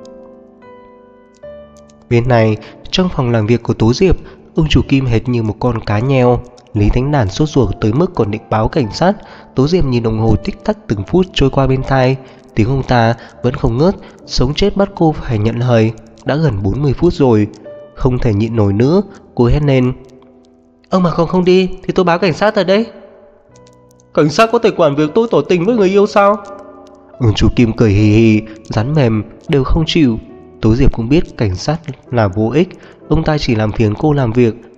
Bên này, trong phòng làm việc của Tố Diệp, ông chủ Kim hệt như một con cá nheo. Lý Thánh Đàn sốt ruột tới mức còn định báo cảnh sát. Tố Diệp nhìn đồng hồ tích tắc từng phút trôi qua bên tai, tiếng ông ta vẫn không ngớt, sống chết bắt cô phải nhận lời. Đã gần 40 phút rồi, không thể nhịn nổi nữa, cô hét lên. Ông mà không đi thì tôi báo cảnh sát ở đây. Cảnh sát có thể quản việc tôi tỏ tình với người yêu sao? Ông chủ Kim cười hì hì, rắn mềm đều không chịu. Tố Diệp cũng biết cảnh sát là vô ích, ông ta chỉ làm phiền cô làm việc,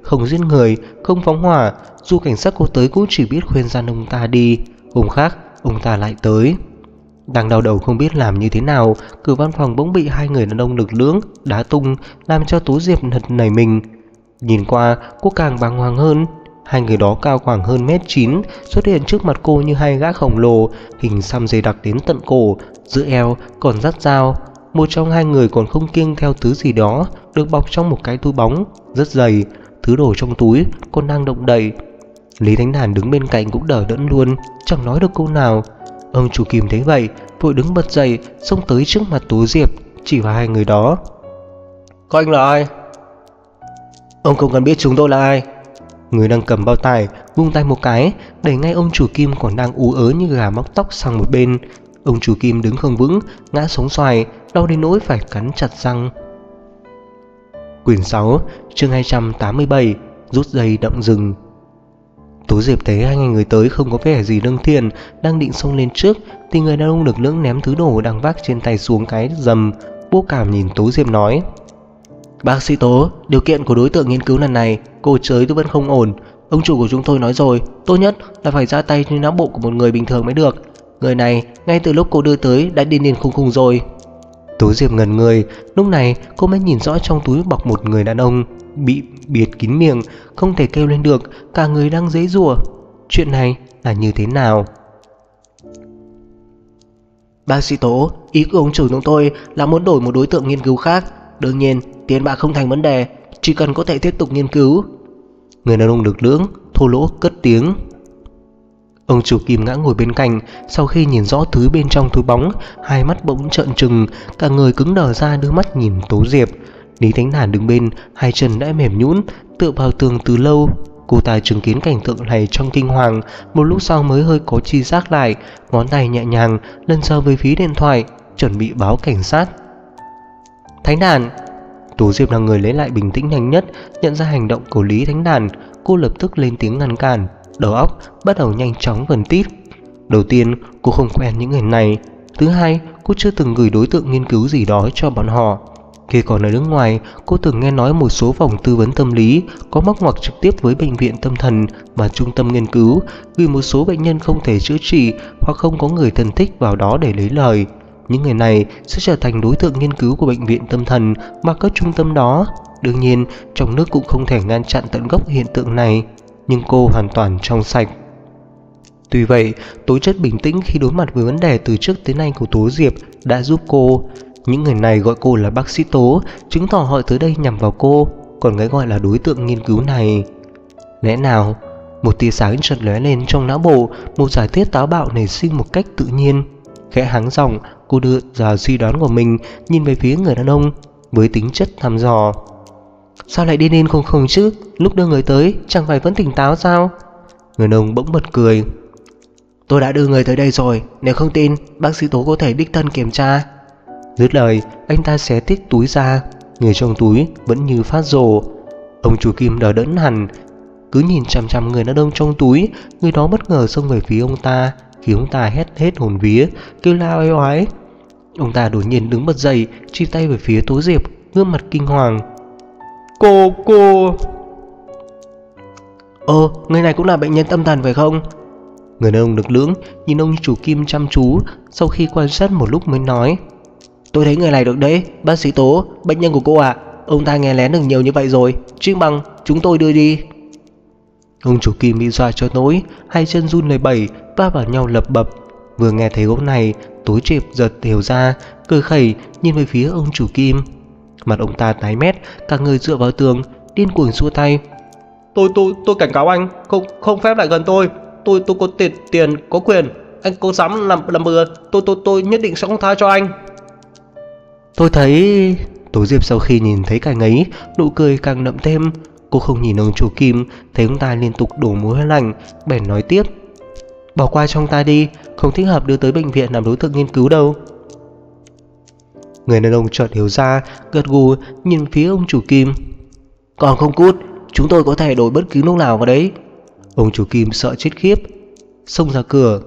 không giết người, không phóng hỏa. Dù cảnh sát có tới cũng chỉ biết khuyên gian ông ta đi. Hôm khác ông ta lại tới. Đang đau đầu không biết làm như thế nào, cửa văn phòng bỗng bị hai người đàn ông lực lưỡng đá tung, làm cho Tố Diệp giật nảy mình. Nhìn qua cô càng bàng hoàng hơn. Hai người đó cao khoảng hơn mét 9, xuất hiện trước mặt cô như hai gã khổng lồ, hình xăm dày đặc đến tận cổ, giữa eo còn dắt dao. Một trong hai người còn không kiêng theo thứ gì đó, được bọc trong một cái túi bóng rất dày. Thứ đồ trong túi còn đang động đậy. Lý Thánh Đàn đứng bên cạnh cũng đờ đẫn luôn, chẳng nói được câu nào. Ông chủ Kim thấy vậy, vội đứng bật dậy, xông tới trước mặt Tố Diệp, chỉ vào hai người đó. Các anh là ai? Ông không cần biết chúng tôi là ai. Người đang cầm bao tải vung tay một cái, đẩy ngay ông chủ Kim còn đang ú ớ như gà móc tóc sang một bên. Ông chủ Kim đứng không vững, ngã sống xoài, đau đến nỗi phải cắn chặt răng. Quyển 6, chương 287, rút dây động rừng. Tố Diệp thấy hai người tới không có vẻ gì lương thiện, đang định xông lên trước thì người đàn ông lực lưỡng ném thứ đồ đang vác trên tay xuống cái rầm. Vô cảm nhìn Tố Diệp nói: Bác sĩ Tố, điều kiện của đối tượng nghiên cứu lần này, cô chơi tôi vẫn không ổn. Ông chủ của chúng tôi nói rồi, tốt nhất là phải ra tay trên não bộ của một người bình thường mới được. Người này ngay từ lúc cô đưa tới đã điên điên khùng khùng rồi. Tố Diệp ngẩn người, lúc này cô mới nhìn rõ trong túi bọc một người đàn ông bị bịt kín miệng, không thể kêu lên được, cả người đang giãy giụa. Chuyện này là như thế nào? Bác sĩ Tố, ý của ông chủ chúng tôi là muốn đổi một đối tượng nghiên cứu khác. Đương nhiên, tiền bạc không thành vấn đề, chỉ cần có thể tiếp tục nghiên cứu. Người đàn ông lực lưỡng thô lỗ cất tiếng. Ông chủ Kim ngã ngồi bên cạnh, sau khi nhìn rõ thứ bên trong túi bóng, hai mắt bỗng trợn trừng, cả người cứng đờ ra đưa mắt nhìn Tố Diệp. Lý Thánh Đàn đứng bên, hai chân đã mềm nhũn, tựa vào tường từ lâu. Cô ta chứng kiến cảnh tượng này trong kinh hoàng, một lúc sau mới hơi có chi giác lại, ngón tay nhẹ nhàng lần sờ về phía điện thoại, chuẩn bị báo cảnh sát. Thánh Đàn. Tố Diệp là người lấy lại bình tĩnh nhanh nhất, nhận ra hành động của Lý Thánh Đàn, cô lập tức lên tiếng ngăn cản, đầu óc bắt đầu nhanh chóng vần tít. Đầu tiên, cô không quen những người này. Thứ hai, cô chưa từng gửi đối tượng nghiên cứu gì đó cho bọn họ. Khi còn ở nước ngoài, cô từng nghe nói một số phòng tư vấn tâm lý có móc ngoặc trực tiếp với bệnh viện tâm thần và trung tâm nghiên cứu, vì một số bệnh nhân không thể chữa trị hoặc không có người thân thích vào đó để lấy lời. Những người này sẽ trở thành đối tượng nghiên cứu của bệnh viện tâm thần và các trung tâm đó. Đương nhiên, trong nước cũng không thể ngăn chặn tận gốc hiện tượng này, nhưng cô hoàn toàn trong sạch. Tuy vậy, tố chất bình tĩnh khi đối mặt với vấn đề từ trước tới nay của Tố Diệp đã giúp cô. Những người này gọi cô là bác sĩ Tố, chứng tỏ họ tới đây nhằm vào cô. Còn cái gọi là đối tượng nghiên cứu này, lẽ nào? Một tia sáng chợt lóe lên trong não bộ, một giả thiết táo bạo nảy sinh một cách tự nhiên. Khẽ hắng giọng, cô đưa ra suy đoán của mình, nhìn về phía người đàn ông với tính chất thăm dò. Sao lại điên điên khùng khùng chứ? Lúc đưa người tới chẳng phải vẫn tỉnh táo sao? Người đàn ông bỗng bật cười. Tôi đã đưa người tới đây rồi, nếu không tin, bác sĩ Tố có thể đích thân kiểm tra. Dứt lời, anh ta xé tít túi ra, người trong túi vẫn như phát rồ. Ông chủ Kim đờ đẫn hẳn, cứ nhìn chằm chằm người đàn ông trong túi. Người đó bất ngờ xông về phía ông ta, khiến ông ta hét hết hồn vía, kêu la oai oái. Ông ta đột nhiên đứng bật dậy, chỉ tay về phía Tố Diệp, gương mặt kinh hoàng. Cô... người này cũng là bệnh nhân tâm thần phải không? Người đàn ông lực lưỡng nhìn ông chủ Kim chăm chú, sau khi quan sát một lúc mới nói. Tôi thấy người này được đấy, bác sĩ Tố, bệnh nhân của cô ạ. Ông ta nghe lén được nhiều như vậy rồi, Trinh bằng, chúng tôi đưa đi. Ông chủ Kim bị dọa cho nỗi hai chân run lẩy bẩy, va vào nhau lập bập. Vừa nghe thấy gỗ này, Tố Diệp giật hiểu ra, cười khẩy nhìn về phía ông chủ Kim. Mặt ông ta tái mét, cả người dựa vào tường, điên cuồng xua tay. Tôi cảnh cáo anh, không phép lại gần tôi. Tôi có tiền, có quyền. Anh cố dám làm bừa, tôi nhất định sẽ không tha cho anh. Tôi thấy... Tố Diệp sau khi nhìn thấy cảnh ấy, nụ cười càng đậm thêm. Cô không nhìn ông chủ Kim, thấy ông ta liên tục đổ mồ hôi lạnh, bèn nói tiếp. Bỏ qua cho ông ta đi, không thích hợp đưa tới bệnh viện làm đối tượng nghiên cứu đâu. Người đàn ông chợt hiểu ra, gật gù nhìn phía ông chủ Kim. Còn không cút, chúng tôi có thể đổi bất cứ lúc nào vào đấy. Ông chủ Kim sợ chết khiếp, xông ra cửa.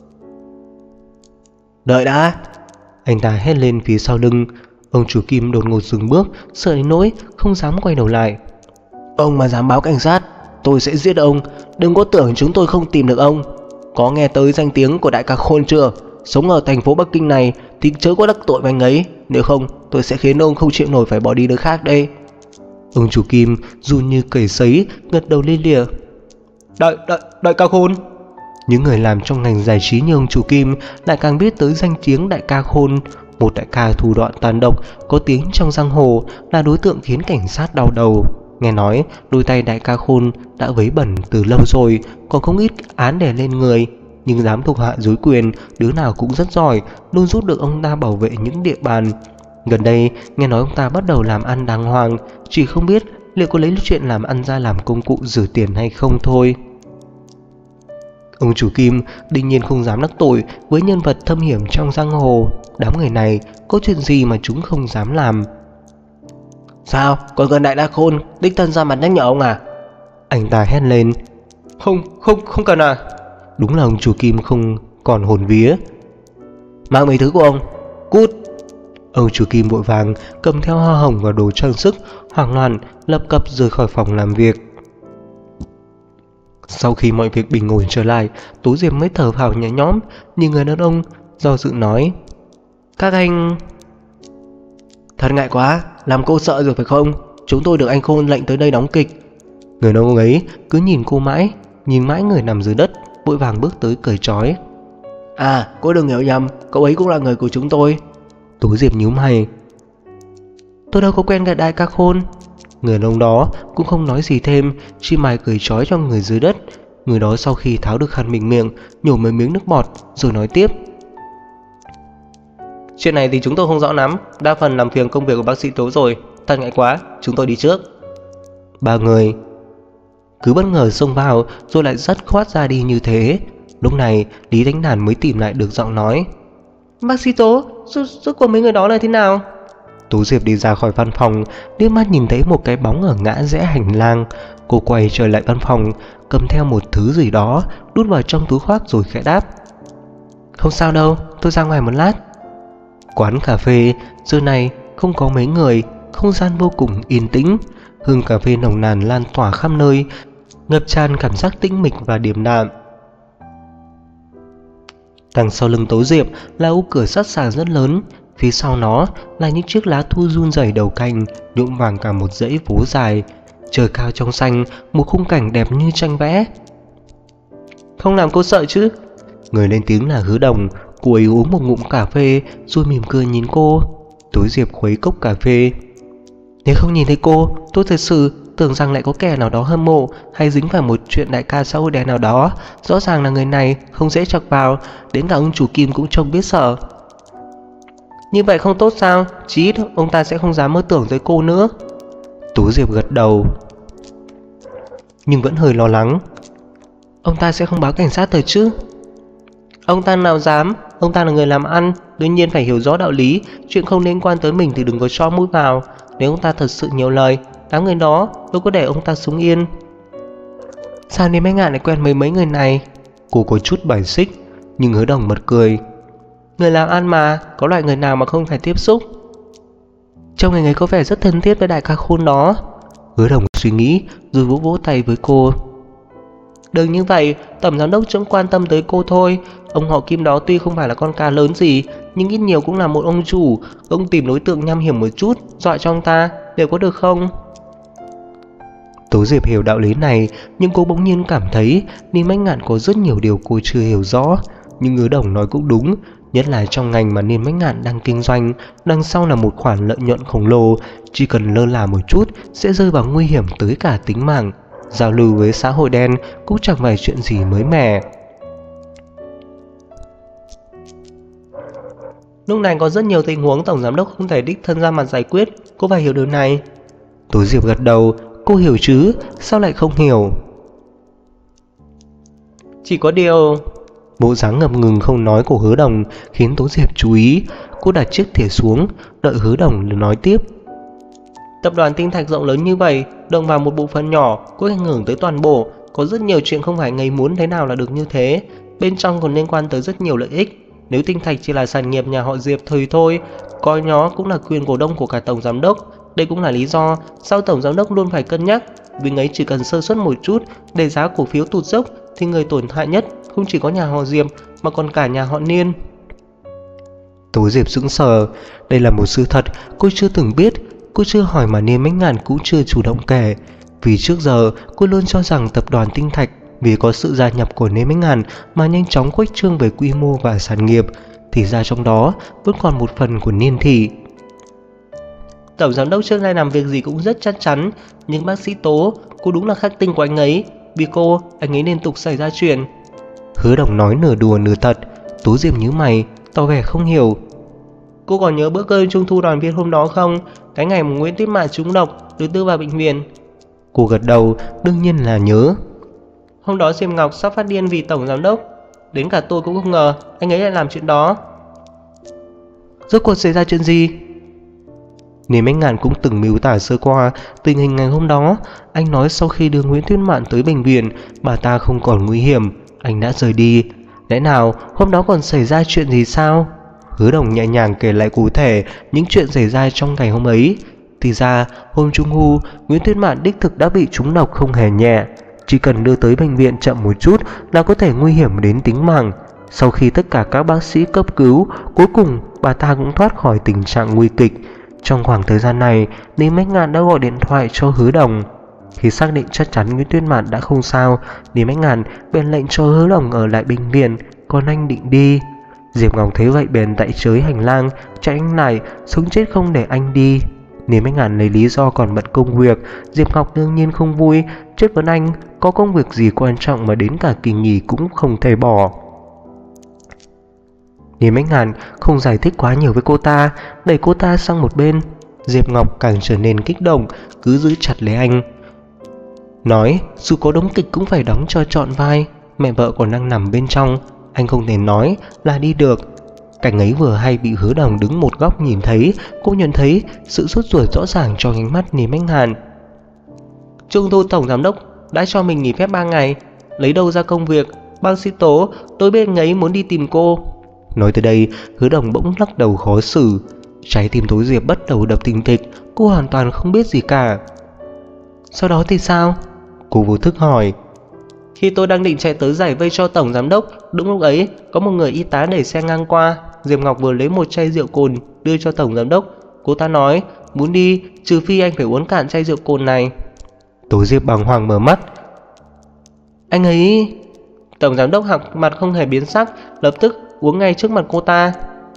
Đợi đã! Anh ta hét lên phía sau lưng. Ông chủ Kim đột ngột dừng bước, sợ đến nỗi không dám quay đầu lại. Ông mà dám báo cảnh sát, tôi sẽ giết ông. Đừng có tưởng chúng tôi không tìm được ông. Có nghe tới danh tiếng của đại ca Khôn chưa? Sống ở thành phố Bắc Kinh này thì chớ có đắc tội với anh ấy, nếu không tôi sẽ khiến ông không chịu nổi phải bỏ đi nơi khác đây. Ông chủ Kim run như cầy sấy, gật đầu lia lịa. Đại ca Khôn. Những người làm trong ngành giải trí như ông chủ Kim lại càng biết tới danh tiếng đại ca Khôn, một đại ca thủ đoạn tàn độc, có tiếng trong giang hồ, là đối tượng khiến cảnh sát đau đầu. Nghe nói đôi tay đại ca Khôn đã vấy bẩn từ lâu rồi, còn không ít án đè lên người, nhưng dám thuộc hạ dưới quyền, đứa nào cũng rất giỏi, luôn giúp được ông ta bảo vệ những địa bàn. Gần đây nghe nói ông ta bắt đầu làm ăn đàng hoàng, chỉ không biết liệu có lấy chuyện làm ăn ra làm công cụ rửa tiền hay không thôi. Ông chủ Kim đương nhiên không dám đắc tội với nhân vật thâm hiểm trong giang hồ. Đám người này có chuyện gì mà chúng không dám làm. Sao, còn gần đại ca Khôn đích thân ra mặt nhắc nhở ông à? Anh ta hét lên. Không cần à? Đúng là ông chủ Kim không còn hồn vía. Mang mấy thứ của ông, cút. Ông chủ Kim vội vàng cầm theo hoa hồng và đồ trang sức, hoảng loạn lập cập rời khỏi phòng làm việc. Sau khi mọi việc bình ổn trở lại, Tố Diệp mới thở phào nhẹ nhõm, nhưng người đàn ông do dự nói: Các anh... Thật ngại quá, làm cô sợ rồi phải không? Chúng tôi được anh Khôn lệnh tới đây đóng kịch. Người đàn ông ấy cứ nhìn cô mãi, nhìn mãi người nằm dưới đất, vội vàng bước tới cởi trói. À, cô đừng hiểu nhầm, cậu ấy cũng là người của chúng tôi. Tố Diệp nhíu mày. Tôi đâu có quenกับđại ca Khôn. Người đàn ông đó cũng không nói gì thêm, chỉ mải cởi trói cho người dưới đất. Người đó sau khi tháo được khăn bịt miệng, nhổ mấy miếng nước bọt rồi nói tiếp: Chuyện này thì chúng tôi không rõ lắm, đa phần làm phiền công việc của bác sĩ Tố rồi. Thật ngại quá, chúng tôi đi trước. Ba người cứ bất ngờ xông vào rồi lại dứt khoát ra đi như thế. Lúc này Lý Đánh Đàn mới tìm lại được giọng nói: Bác sĩ Tố, rốt cuộc mấy người đó là thế nào? Tố Diệp đi ra khỏi văn phòng, liếc mắt nhìn thấy một cái bóng ở ngã rẽ hành lang. Cô quay trở lại văn phòng, cầm theo một thứ gì đó, đút vào trong túi khoác rồi khẽ đáp: Không sao đâu, tôi ra ngoài một lát. Quán cà phê giờ này không có mấy người, không gian vô cùng yên tĩnh. Hương cà phê nồng nàn lan tỏa khắp nơi, ngập tràn cảm giác tĩnh mịch và điềm đạm. Đằng sau lưng Tố Diệp là ô cửa sắt sàn rất lớn, phía sau nó là những chiếc lá thu run rẩy đầu cành, nhuộm vàng cả một dãy phố dài. Trời cao trong xanh, một khung cảnh đẹp như tranh vẽ. Không làm cô sợ chứ? Người lên tiếng là Hứa Đồng. Cô ấy uống một ngụm cà phê rồi mỉm cười nhìn cô. Tố Diệp khuấy cốc cà phê. Nếu không nhìn thấy cô, tôi thật sự tưởng rằng lại có kẻ nào đó hâm mộ hay dính phải một chuyện đại ca xã hội đen nào đó. Rõ ràng là người này không dễ chọc vào, đến cả ông chủ Kim cũng trông biết sợ. Như vậy không tốt sao? Chí ít ông ta sẽ không dám mơ tưởng tới cô nữa. Tố Diệp gật đầu, nhưng vẫn hơi lo lắng. Ông ta sẽ không báo cảnh sát tới chứ? Ông ta nào dám, ông ta là người làm ăn, đương nhiên phải hiểu rõ đạo lý. Chuyện không liên quan tới mình thì đừng có cho mũi vào. Nếu ông ta thật sự nhiều lời, đám người đó đâu có để ông ta sống yên. Sao nên mấy ngạn lại quen mấy người này? Cô có chút bài xích, nhưng Hứa Đồng bật cười. Người làm ăn mà, có loại người nào mà không phải tiếp xúc. Trông người ấy có vẻ rất thân thiết với đại ca Khôn đó. Hứa Đồng suy nghĩ rồi vỗ vỗ tay với cô. Đừng như vậy, tổng giám đốc cũng quan tâm tới cô thôi. Ông họ Kim đó tuy không phải là con cá lớn gì, nhưng ít nhiều cũng là một ông chủ. Ông tìm đối tượng nham hiểm một chút, dọa cho ông ta, liệu có được không? Tố Diệp hiểu đạo lý này, nhưng cô bỗng nhiên cảm thấy Ninh Mách Ngạn có rất nhiều điều cô chưa hiểu rõ. Nhưng Hứa Đồng nói cũng đúng, nhất là trong ngành mà Ninh Mách Ngạn đang kinh doanh, đằng sau là một khoản lợi nhuận khổng lồ. Chỉ cần lơ là một chút sẽ rơi vào nguy hiểm tới cả tính mạng. Giao lưu với xã hội đen cũng chẳng phải chuyện gì mới mẻ. Lúc này có rất nhiều tình huống tổng giám đốc không thể đích thân ra mặt giải quyết, cô phải hiểu điều này. Tố Diệp gật đầu, cô hiểu chứ, sao lại không hiểu? Chỉ có điều... Bộ dáng ngập ngừng không nói của Hứa Đồng khiến Tố Diệp chú ý. Cô đặt chiếc thìa xuống, đợi Hứa Đồng nói tiếp. Tập đoàn Tinh Thạch rộng lớn như vậy, động vào một bộ phận nhỏ cũng ảnh hưởng tới toàn bộ. Có rất nhiều chuyện không phải ngày muốn thế nào là được như thế. Bên trong còn liên quan tới rất nhiều lợi ích. Nếu Tinh Thạch chỉ là sản nghiệp nhà họ Diệp thời thôi, coi nó cũng là quyền cổ đông của cả tổng giám đốc. Đây cũng là lý do sao tổng giám đốc luôn phải cân nhắc Vì ấy chỉ cần sơ suất một chút để giá cổ phiếu tụt dốc thì người tổn hại nhất không chỉ có nhà họ Diệp mà còn cả nhà họ Niên. Tố Diệp sững sờ, đây là một sự thật cô chưa từng biết. Cô chưa hỏi mà Niên Bách Ngạn cũng chưa chủ động kể. Vì trước giờ cô luôn cho rằng tập đoàn Tinh Thạch vì có sự gia nhập của Niên Bách Ngạn mà nhanh chóng khuếch trương về quy mô và sản nghiệp, thì ra trong đó vẫn còn một phần của Niên Thị. Tổng giám đốc trước nay làm việc gì cũng rất chắc chắn, nhưng bác sĩ Tố, cô đúng là khắc tinh của anh ấy. Vì cô, anh ấy liên tục xảy ra chuyện. Hứa Đồng nói nửa đùa nửa thật. Tố Diệp nhíu mày, tỏ vẻ không hiểu. Cô còn nhớ bữa cơm trung thu đoàn viên hôm đó không? Cái ngày mà Nguyễn Tuyết Mạn trúng độc, được đưa vào bệnh viện. Cô gật đầu, đương nhiên là nhớ. Hôm đó Diệp Ngọc sắp phát điên vì tổng giám đốc. Đến cả tôi cũng không ngờ anh ấy lại làm chuyện đó. Rốt cuộc xảy ra chuyện gì? Niên Bách Ngạn cũng từng miêu tả sơ qua tình hình ngày hôm đó. Anh nói sau khi đưa Nguyễn Tuyết Mạn tới bệnh viện, bà ta không còn nguy hiểm, anh đã rời đi. Lẽ nào hôm đó còn xảy ra chuyện gì sao? Hứa Đồng nhẹ nhàng kể lại cụ thể những chuyện xảy ra trong ngày hôm ấy. Thì ra hôm Trung thu, Nguyễn Tuyết Mạn đích thực đã bị trúng độc không hề nhẹ. Chỉ cần đưa tới bệnh viện chậm một chút là có thể nguy hiểm đến tính mạng. Sau khi tất cả các bác sĩ cấp cứu, cuối cùng bà ta cũng thoát khỏi tình trạng nguy kịch. Trong khoảng thời gian này, Niên Bách Ngạn đã gọi điện thoại cho Hứa Đồng. Khi xác định chắc chắn Nguyễn Tuyết Mạn đã không sao, Niên Bách Ngạn bèn lệnh cho Hứa Đồng ở lại bệnh viện, còn anh định đi. Diệp Ngọc thấy vậy bèn tại chới hành lang chạy anh lại, sống chết không để anh đi. Niên Bách Ngạn lấy lý do còn bận công việc. Diệp Ngọc đương nhiên không vui, chất vấn anh có công việc gì quan trọng mà đến cả kỳ nghỉ cũng không thể bỏ. Niên Bách Ngạn không giải thích quá nhiều với cô ta, đẩy cô ta sang một bên. Diệp Ngọc càng trở nên kích động, cứ giữ chặt lấy anh, nói dù có đóng kịch cũng phải đóng cho trọn vai. Mẹ vợ còn đang nằm bên trong, anh không thể nói là đi được. Cảnh ấy vừa hay bị Hứa Đồng đứng một góc nhìn thấy. Cô nhận thấy sự sốt ruột rõ ràng trong ánh mắt Niên Bách Ngạn. Trung thu tổng giám đốc đã cho mình nghỉ phép 3 ngày, lấy đâu ra công việc? Bác sĩ Tố, tôi biết anh ấy muốn đi tìm cô. Nói tới đây, Hứa Đồng bỗng lắc đầu khó xử. Trái tim Tố Diệp bắt đầu đập thình thịch. Cô hoàn toàn không biết gì cả. Sau đó thì sao? Cô vô thức hỏi. Khi tôi đang định chạy tới giải vây cho tổng giám đốc, đúng lúc ấy có một người y tá đẩy xe ngang qua. Diệp Ngọc vừa lấy một chai rượu cồn đưa cho tổng giám đốc. Cô ta nói muốn đi trừ phi anh phải uống cạn chai rượu cồn này. Tố Diệp bàng hoàng mở mắt. Anh ấy... Tổng giám đốc Hạc mặt không hề biến sắc, lập tức uống ngay trước mặt cô ta.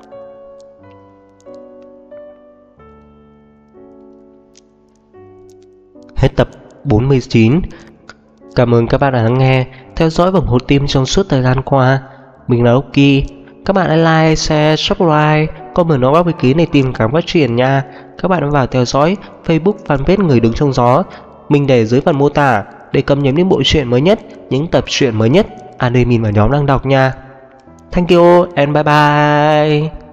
Hết tập 49. Cảm ơn các bạn đã lắng nghe, theo dõi và ủng hộ team trong suốt thời gian qua. Mình là Loki. Các bạn hãy like, share, subscribe, comment đóng góp ý kiến để tìm cảm phát triển nha. Các bạn vào theo dõi Facebook fanpage Người Đứng Trong Gió. Mình để dưới phần mô tả để cập nhật những bộ truyện mới nhất, những tập truyện mới nhất admin và nhóm đang đọc nha. Thank you and bye bye.